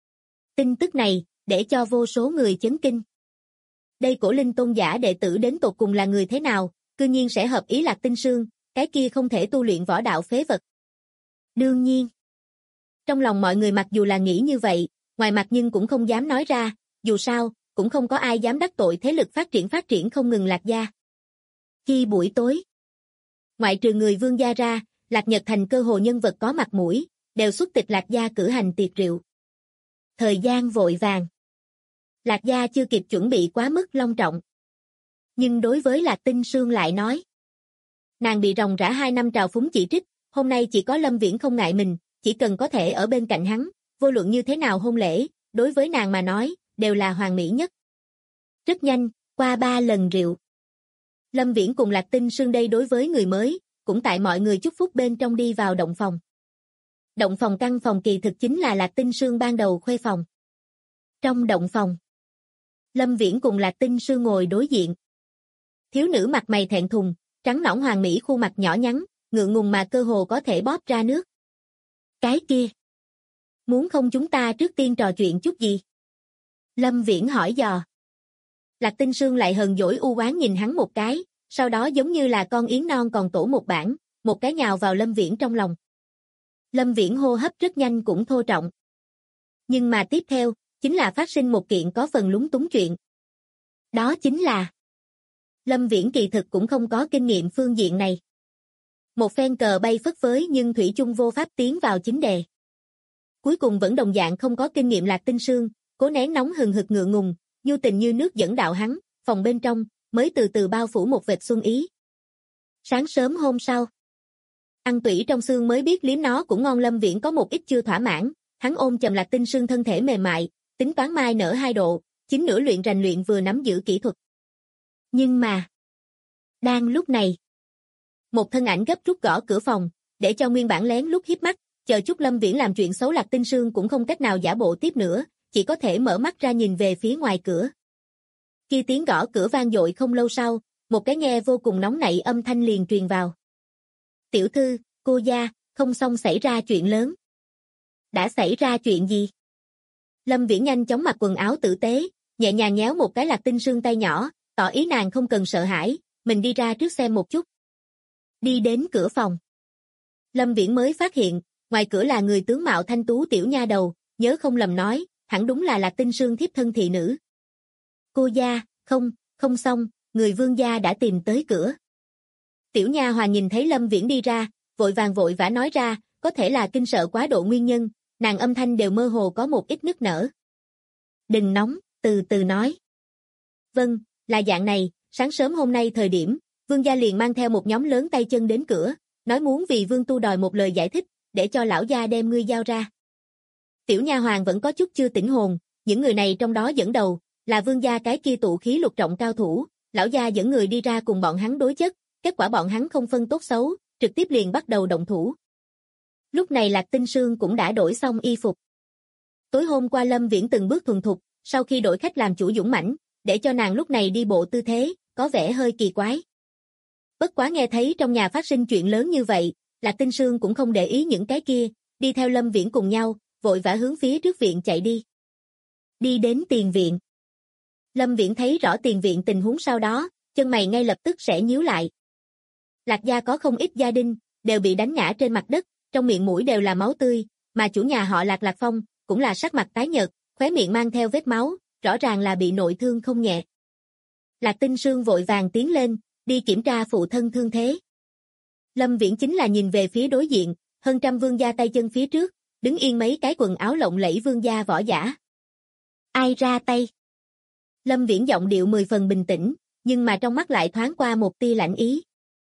Tin tức này, để cho vô số người chấn kinh. Đây Cổ Linh Tôn giả đệ tử đến tột cùng là người thế nào, cư nhiên sẽ hợp ý Lạc Tinh Sương, cái kia không thể tu luyện võ đạo phế vật. Đương nhiên, trong lòng mọi người mặc dù là nghĩ như vậy, ngoài mặt nhưng cũng không dám nói ra, dù sao, cũng không có ai dám đắc tội thế lực phát triển không ngừng Lạc gia. Khi buổi tối, ngoại trừ người Vương gia ra, Lạc Nhật Thành cơ hồ nhân vật có mặt mũi, đều xuất tịch Lạc gia cử hành tiệc rượu. Thời gian vội vàng. Lạc gia chưa kịp chuẩn bị quá mức long trọng. Nhưng đối với Lạc Tinh Sương lại nói. Nàng bị ròng rã 2 năm trào phúng chỉ trích, hôm nay chỉ có Lâm Viễn không ngại mình, chỉ cần có thể ở bên cạnh hắn, vô luận như thế nào hôn lễ, đối với nàng mà nói, đều là hoàn mỹ nhất. Rất nhanh, qua 3 lần rượu. Lâm Viễn cùng Lạc Tinh Sương đây đối với người mới, cũng tại mọi người chúc phúc bên trong đi vào động phòng. Động phòng căn phòng kỳ thực chính là Lạc Tinh Sương ban đầu khuê phòng. Trong động phòng, Lâm Viễn cùng Lạc Tinh Sương ngồi đối diện. Thiếu nữ mặt mày thẹn thùng, trắng nõn hoàng mỹ khuôn mặt nhỏ nhắn, ngượng ngùng mà cơ hồ có thể bóp ra nước. Cái kia, muốn không chúng ta trước tiên trò chuyện chút gì? Lâm Viễn hỏi dò. Lạc Tinh Sương lại hờn dỗi u oán nhìn hắn một cái, sau đó giống như là con yến non còn tổ một bản, một cái nhào vào Lâm Viễn trong lòng. Lâm Viễn hô hấp rất nhanh cũng thô trọng. Nhưng mà tiếp theo, chính là phát sinh một kiện có phần lúng túng chuyện. Đó chính là Lâm Viễn kỳ thực cũng không có kinh nghiệm phương diện này. Một phen cờ bay phất phới nhưng thủy chung vô pháp tiến vào chính đề. Cuối cùng vẫn đồng dạng không có kinh nghiệm Lạc Tinh Sương, cố nén nóng hừng hực ngượng ngùng, nhu tình như nước dẫn đạo hắn, phòng bên trong, mới từ từ bao phủ một vệt xuân ý. Sáng sớm hôm sau, ăn tủy trong xương mới biết liếm nó cũng ngon. Lâm Viễn có một ít chưa thỏa mãn, hắn ôm chầm Lạc Tinh Sương thân thể mềm mại, tính toán mai nở 2 độ, chính nửa luyện rèn luyện vừa nắm giữ kỹ thuật. Nhưng mà, đang lúc này, một thân ảnh gấp rút gõ cửa phòng, để cho nguyên bản lén lút hiếp mắt, chờ chút Lâm Viễn làm chuyện xấu Lạc Tinh Sương cũng không cách nào giả bộ tiếp nữa, chỉ có thể mở mắt ra nhìn về phía ngoài cửa. Khi tiếng gõ cửa vang dội không lâu sau, một cái nghe vô cùng nóng nảy âm thanh liền truyền vào. Tiểu thư, cô gia, không xong xảy ra chuyện lớn. Đã xảy ra chuyện gì? Lâm Viễn nhanh chóng mặc quần áo tử tế, nhẹ nhàng nhéo một cái Lạc Tinh Sương tay nhỏ, tỏ ý nàng không cần sợ hãi, mình đi ra trước xem một chút. Đi đến cửa phòng. Lâm Viễn mới phát hiện, ngoài cửa là người tướng mạo thanh tú tiểu nha đầu, nhớ không lầm nói, hẳn đúng là Lạc Tinh Sương thiếp thân thị nữ. Cô gia, không xong, người Vương gia đã tìm tới cửa. Tiểu nha hoàn nhìn thấy Lâm Viễn đi ra, vội vã nói ra, có thể là kinh sợ quá độ nguyên nhân, nàng âm thanh đều mơ hồ có một ít nức nở. Đừng nóng, từ từ nói. Vâng, là dạng này, sáng sớm hôm nay thời điểm, Vương gia liền mang theo một nhóm lớn tay chân đến cửa, nói muốn vì Vương Tu đòi một lời giải thích, để cho lão gia đem ngươi giao ra. Tiểu nha hoàn vẫn có chút chưa tỉnh hồn, những người này trong đó dẫn đầu, là Vương gia cái kia tụ khí lục trọng cao thủ, lão gia dẫn người đi ra cùng bọn hắn đối chất, kết quả bọn hắn không phân tốt xấu, trực tiếp liền bắt đầu động thủ. Lúc này Lạc Tinh Sương cũng đã đổi xong y phục. Tối hôm qua Lâm Viễn từng bước thuần thục, sau khi đổi khách làm chủ dũng mãnh, để cho nàng lúc này đi bộ tư thế, có vẻ hơi kỳ quái. Bất quá nghe thấy trong nhà phát sinh chuyện lớn như vậy, Lạc Tinh Sương cũng không để ý những cái kia, đi theo Lâm Viễn cùng nhau, vội vã hướng phía trước viện chạy đi. Đi đến tiền viện. Lâm Viễn thấy rõ tiền viện tình huống sau đó, chân mày ngay lập tức sẽ nhíu lại. Lạc gia có không ít gia đình, đều bị đánh ngã trên mặt đất, trong miệng mũi đều là máu tươi, mà chủ nhà họ Lạc Lạc Phong, cũng là sắc mặt tái nhợt, khóe miệng mang theo vết máu, rõ ràng là bị nội thương không nhẹ. Lạc Tinh Sương vội vàng tiến lên, đi kiểm tra phụ thân thương thế. Lâm Viễn chính là nhìn về phía đối diện, hơn trăm vương gia tay chân phía trước, đứng yên mấy cái quần áo lộng lẫy vương gia võ giả. Ai ra tay? Lâm Viễn giọng điệu 10 phần bình tĩnh, nhưng mà trong mắt lại thoáng qua một tia lạnh ý.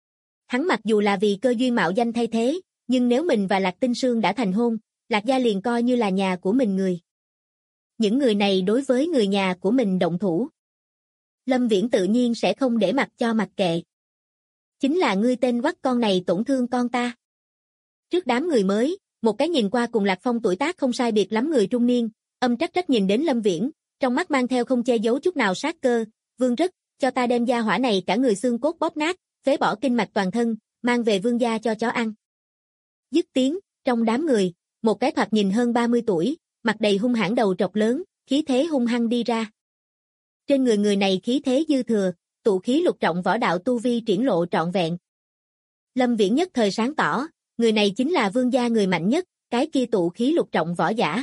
Hắn mặc dù là vì cơ duyên mạo danh thay thế, nhưng nếu mình và Lạc Tinh Sương đã thành hôn, Lạc gia liền coi như là nhà của mình người. Những người này đối với người nhà của mình động thủ, Lâm Viễn tự nhiên sẽ không để mặc cho mặc kệ. Chính là ngươi tên quắc con này tổn thương con ta. Trước đám người mới, một cái nhìn qua cùng Lạc Phong tuổi tác không sai biệt lắm người trung niên, âm trách trách nhìn đến Lâm Viễn, trong mắt mang theo không che giấu chút nào sát cơ, Vương Rất, cho ta đem gia hỏa này cả người xương cốt bóp nát, phế bỏ kinh mạch toàn thân, mang về vương gia cho chó ăn. Dứt tiếng, trong đám người, một cái thoạt nhìn hơn 30 tuổi, mặt đầy hung hãn đầu trọc lớn, khí thế hung hăng đi ra. Trên người người này khí thế dư thừa, tụ khí lục trọng võ đạo tu vi triển lộ trọn vẹn. Lâm Viễn nhất thời sáng tỏ, người này chính là vương gia người mạnh nhất, cái kia tụ khí lục trọng võ giả.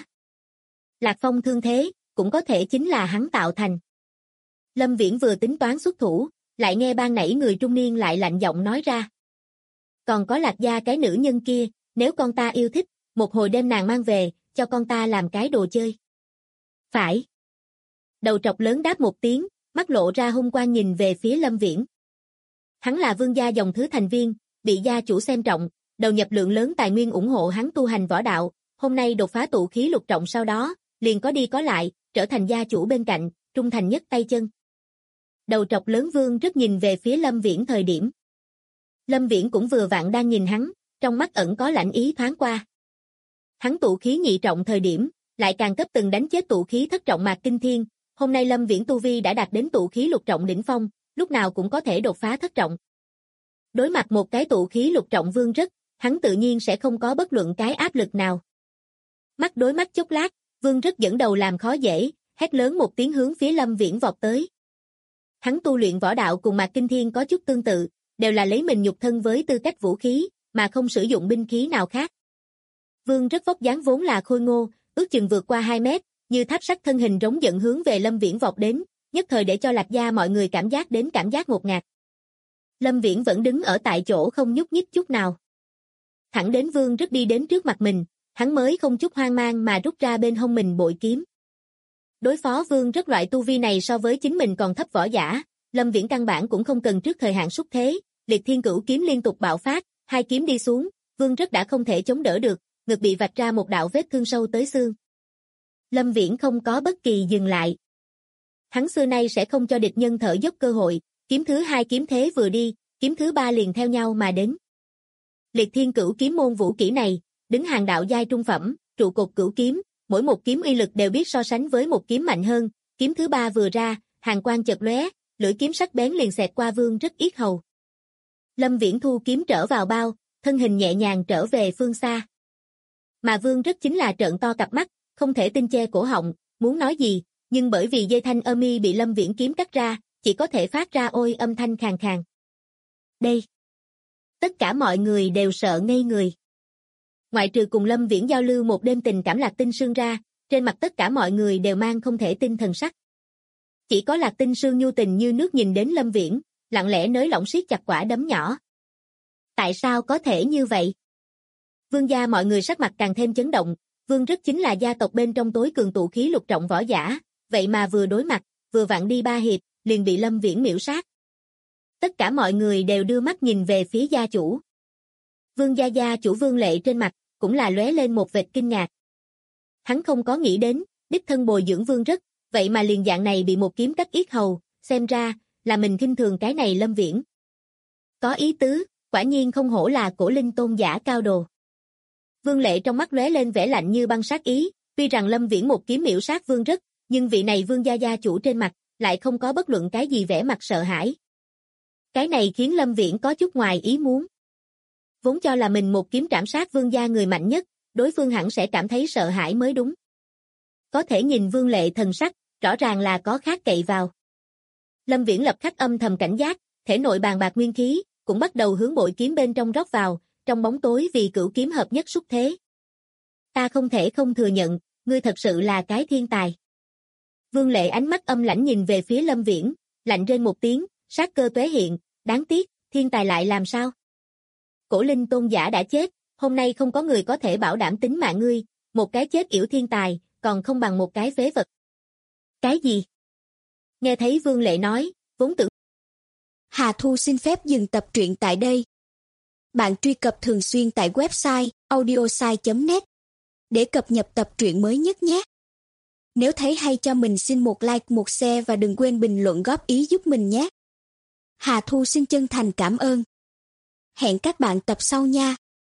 Lạc Phong thương thế, cũng có thể chính là hắn tạo thành. Lâm Viễn vừa tính toán xuất thủ, lại nghe ban nãy người trung niên lại lạnh giọng nói ra. Còn có Lạc gia cái nữ nhân kia, nếu con ta yêu thích, một hồi đem nàng mang về, cho con ta làm cái đồ chơi. Phải. Đầu trọc lớn đáp một tiếng, mắt lộ ra hung quang nhìn về phía Lâm Viễn. Hắn là vương gia dòng thứ thành viên, bị gia chủ xem trọng, đầu nhập lượng lớn tài nguyên ủng hộ hắn tu hành võ đạo, hôm nay đột phá tụ khí lục trọng sau đó, liền có đi có lại, trở thành gia chủ bên cạnh, trung thành nhất tay chân. Đầu trọc lớn Vương rất nhìn về phía Lâm Viễn thời điểm. Lâm Viễn cũng vừa vặn đang nhìn hắn, trong mắt ẩn có lạnh ý thoáng qua. Hắn tụ khí nhị trọng thời điểm, lại càng cấp từng đánh chết tụ khí thất trọng Mạc Kinh Thiên, hôm nay Lâm Viễn tu vi đã đạt đến tụ khí lục trọng đỉnh phong, lúc nào cũng có thể đột phá thất trọng. Đối mặt một cái tụ khí lục trọng Vương rất, hắn tự nhiên sẽ không có bất luận cái áp lực nào. Mắt đối mắt chốc lát, Vương rất dẫn đầu làm khó dễ, hét lớn một tiếng hướng phía Lâm Viễn vọt tới. Hắn tu luyện võ đạo cùng Mạc Kinh Thiên có chút tương tự, đều là lấy mình nhục thân với tư cách vũ khí, mà không sử dụng binh khí nào khác. Vương rất vóc dáng vốn là khôi ngô, ước chừng vượt qua 2 mét, như tháp sắt thân hình rống giận hướng về Lâm Viễn vọt đến, nhất thời để cho Lạc gia mọi người cảm giác đến cảm giác ngột ngạt. Lâm Viễn vẫn đứng ở tại chỗ không nhúc nhích chút nào. Thẳng đến Vương rất đi đến trước mặt mình, hắn mới không chút hoang mang mà rút ra bên hông mình bội kiếm. Đối phó Vương rất loại tu vi này so với chính mình còn thấp võ giả, Lâm Viễn căn bản cũng không cần trước thời hạn xuất thế, Liệt Thiên Cửu kiếm liên tục bạo phát, hai kiếm đi xuống, Vương rất đã không thể chống đỡ được, ngực bị vạch ra một đạo vết thương sâu tới xương. Lâm Viễn không có bất kỳ dừng lại. Hắn xưa nay sẽ không cho địch nhân thở dốc cơ hội, kiếm thứ hai kiếm thế vừa đi, kiếm thứ ba liền theo nhau mà đến. Liệt Thiên Cửu kiếm môn vũ kỹ này, đứng hàng đạo giai trung phẩm, trụ cột cửu kiếm, mỗi một kiếm uy lực đều biết so sánh với một kiếm mạnh hơn, kiếm thứ ba vừa ra, hàn quang chợt lóe, lưỡi kiếm sắc bén liền xẹt qua Vương rất yết hầu. Lâm Viễn thu kiếm trở vào bao, thân hình nhẹ nhàng trở về phương xa. Mà Vương rất chính là trợn to cặp mắt, không thể tin che cổ họng, muốn nói gì, nhưng bởi vì dây thanh mi bị Lâm Viễn kiếm cắt ra, chỉ có thể phát ra ôi âm thanh khàn khàn. Đây! Tất cả mọi người đều sợ ngây người. Ngoại trừ cùng Lâm Viễn giao lưu một đêm tình cảm Lạc Tinh Sương ra, trên mặt tất cả mọi người đều mang không thể tin thần sắc. Chỉ có Lạc Tinh Sương nhu tình như nước nhìn đến Lâm Viễn, lặng lẽ nới lỏng siết chặt quả đấm nhỏ. Tại sao có thể như vậy? Vương gia mọi người sắc mặt càng thêm chấn động, Vương rất chính là gia tộc bên trong tối cường tụ khí lục trọng võ giả, vậy mà vừa đối mặt, vừa vặn đi 3 hiệp, liền bị Lâm Viễn miểu sát. Tất cả mọi người đều đưa mắt nhìn về phía gia chủ. Vương gia chủ Vương Lệ trên mặt, cũng là lóe lên một vệt kinh ngạc. Hắn không có nghĩ đến, đích thân bồi dưỡng Vương rất, vậy mà liền dạng này bị một kiếm cắt yết hầu, xem ra, là mình khinh thường cái này Lâm Viễn. Có ý tứ, quả nhiên không hổ là cổ linh tôn giả cao đồ. Vương Lệ trong mắt lóe lên vẻ lạnh như băng sát ý, tuy rằng Lâm Viễn một kiếm miểu sát Vương rất, nhưng vị này Vương gia chủ trên mặt lại không có bất luận cái gì vẻ mặt sợ hãi. Cái này khiến Lâm Viễn có chút ngoài ý muốn. Vốn cho là mình một kiếm trảm sát Vương gia người mạnh nhất, đối phương hẳn sẽ cảm thấy sợ hãi mới đúng. Có thể nhìn Vương Lệ thần sắc, rõ ràng là có khác cậy vào. Lâm Viễn lập khắc âm thầm cảnh giác, thể nội bàn bạc nguyên khí, cũng bắt đầu hướng bội kiếm bên trong rót vào, trong bóng tối vì cửu kiếm hợp nhất xúc thế. Ta không thể không thừa nhận, ngươi thật sự là cái thiên tài. Vương Lệ ánh mắt âm lãnh nhìn về phía Lâm Viễn, lạnh rên một tiếng, sát cơ tóe hiện, đáng tiếc, thiên tài lại làm sao? Cổ linh tôn giả đã chết, hôm nay không có người có thể bảo đảm tính mạng ngươi, một cái chết yểu thiên tài, còn không bằng một cái phế vật. Cái gì? Nghe thấy Vương Lệ nói, vốn tưởng Hà Thu xin phép dừng tập truyện tại đây. Bạn truy cập thường xuyên tại website audiosai.net để cập nhật tập truyện mới nhất nhé. Nếu thấy hay cho mình xin một like, một share và đừng quên bình luận góp ý giúp mình nhé. Hà Thu xin chân thành cảm ơn. Hẹn các bạn tập sau nha.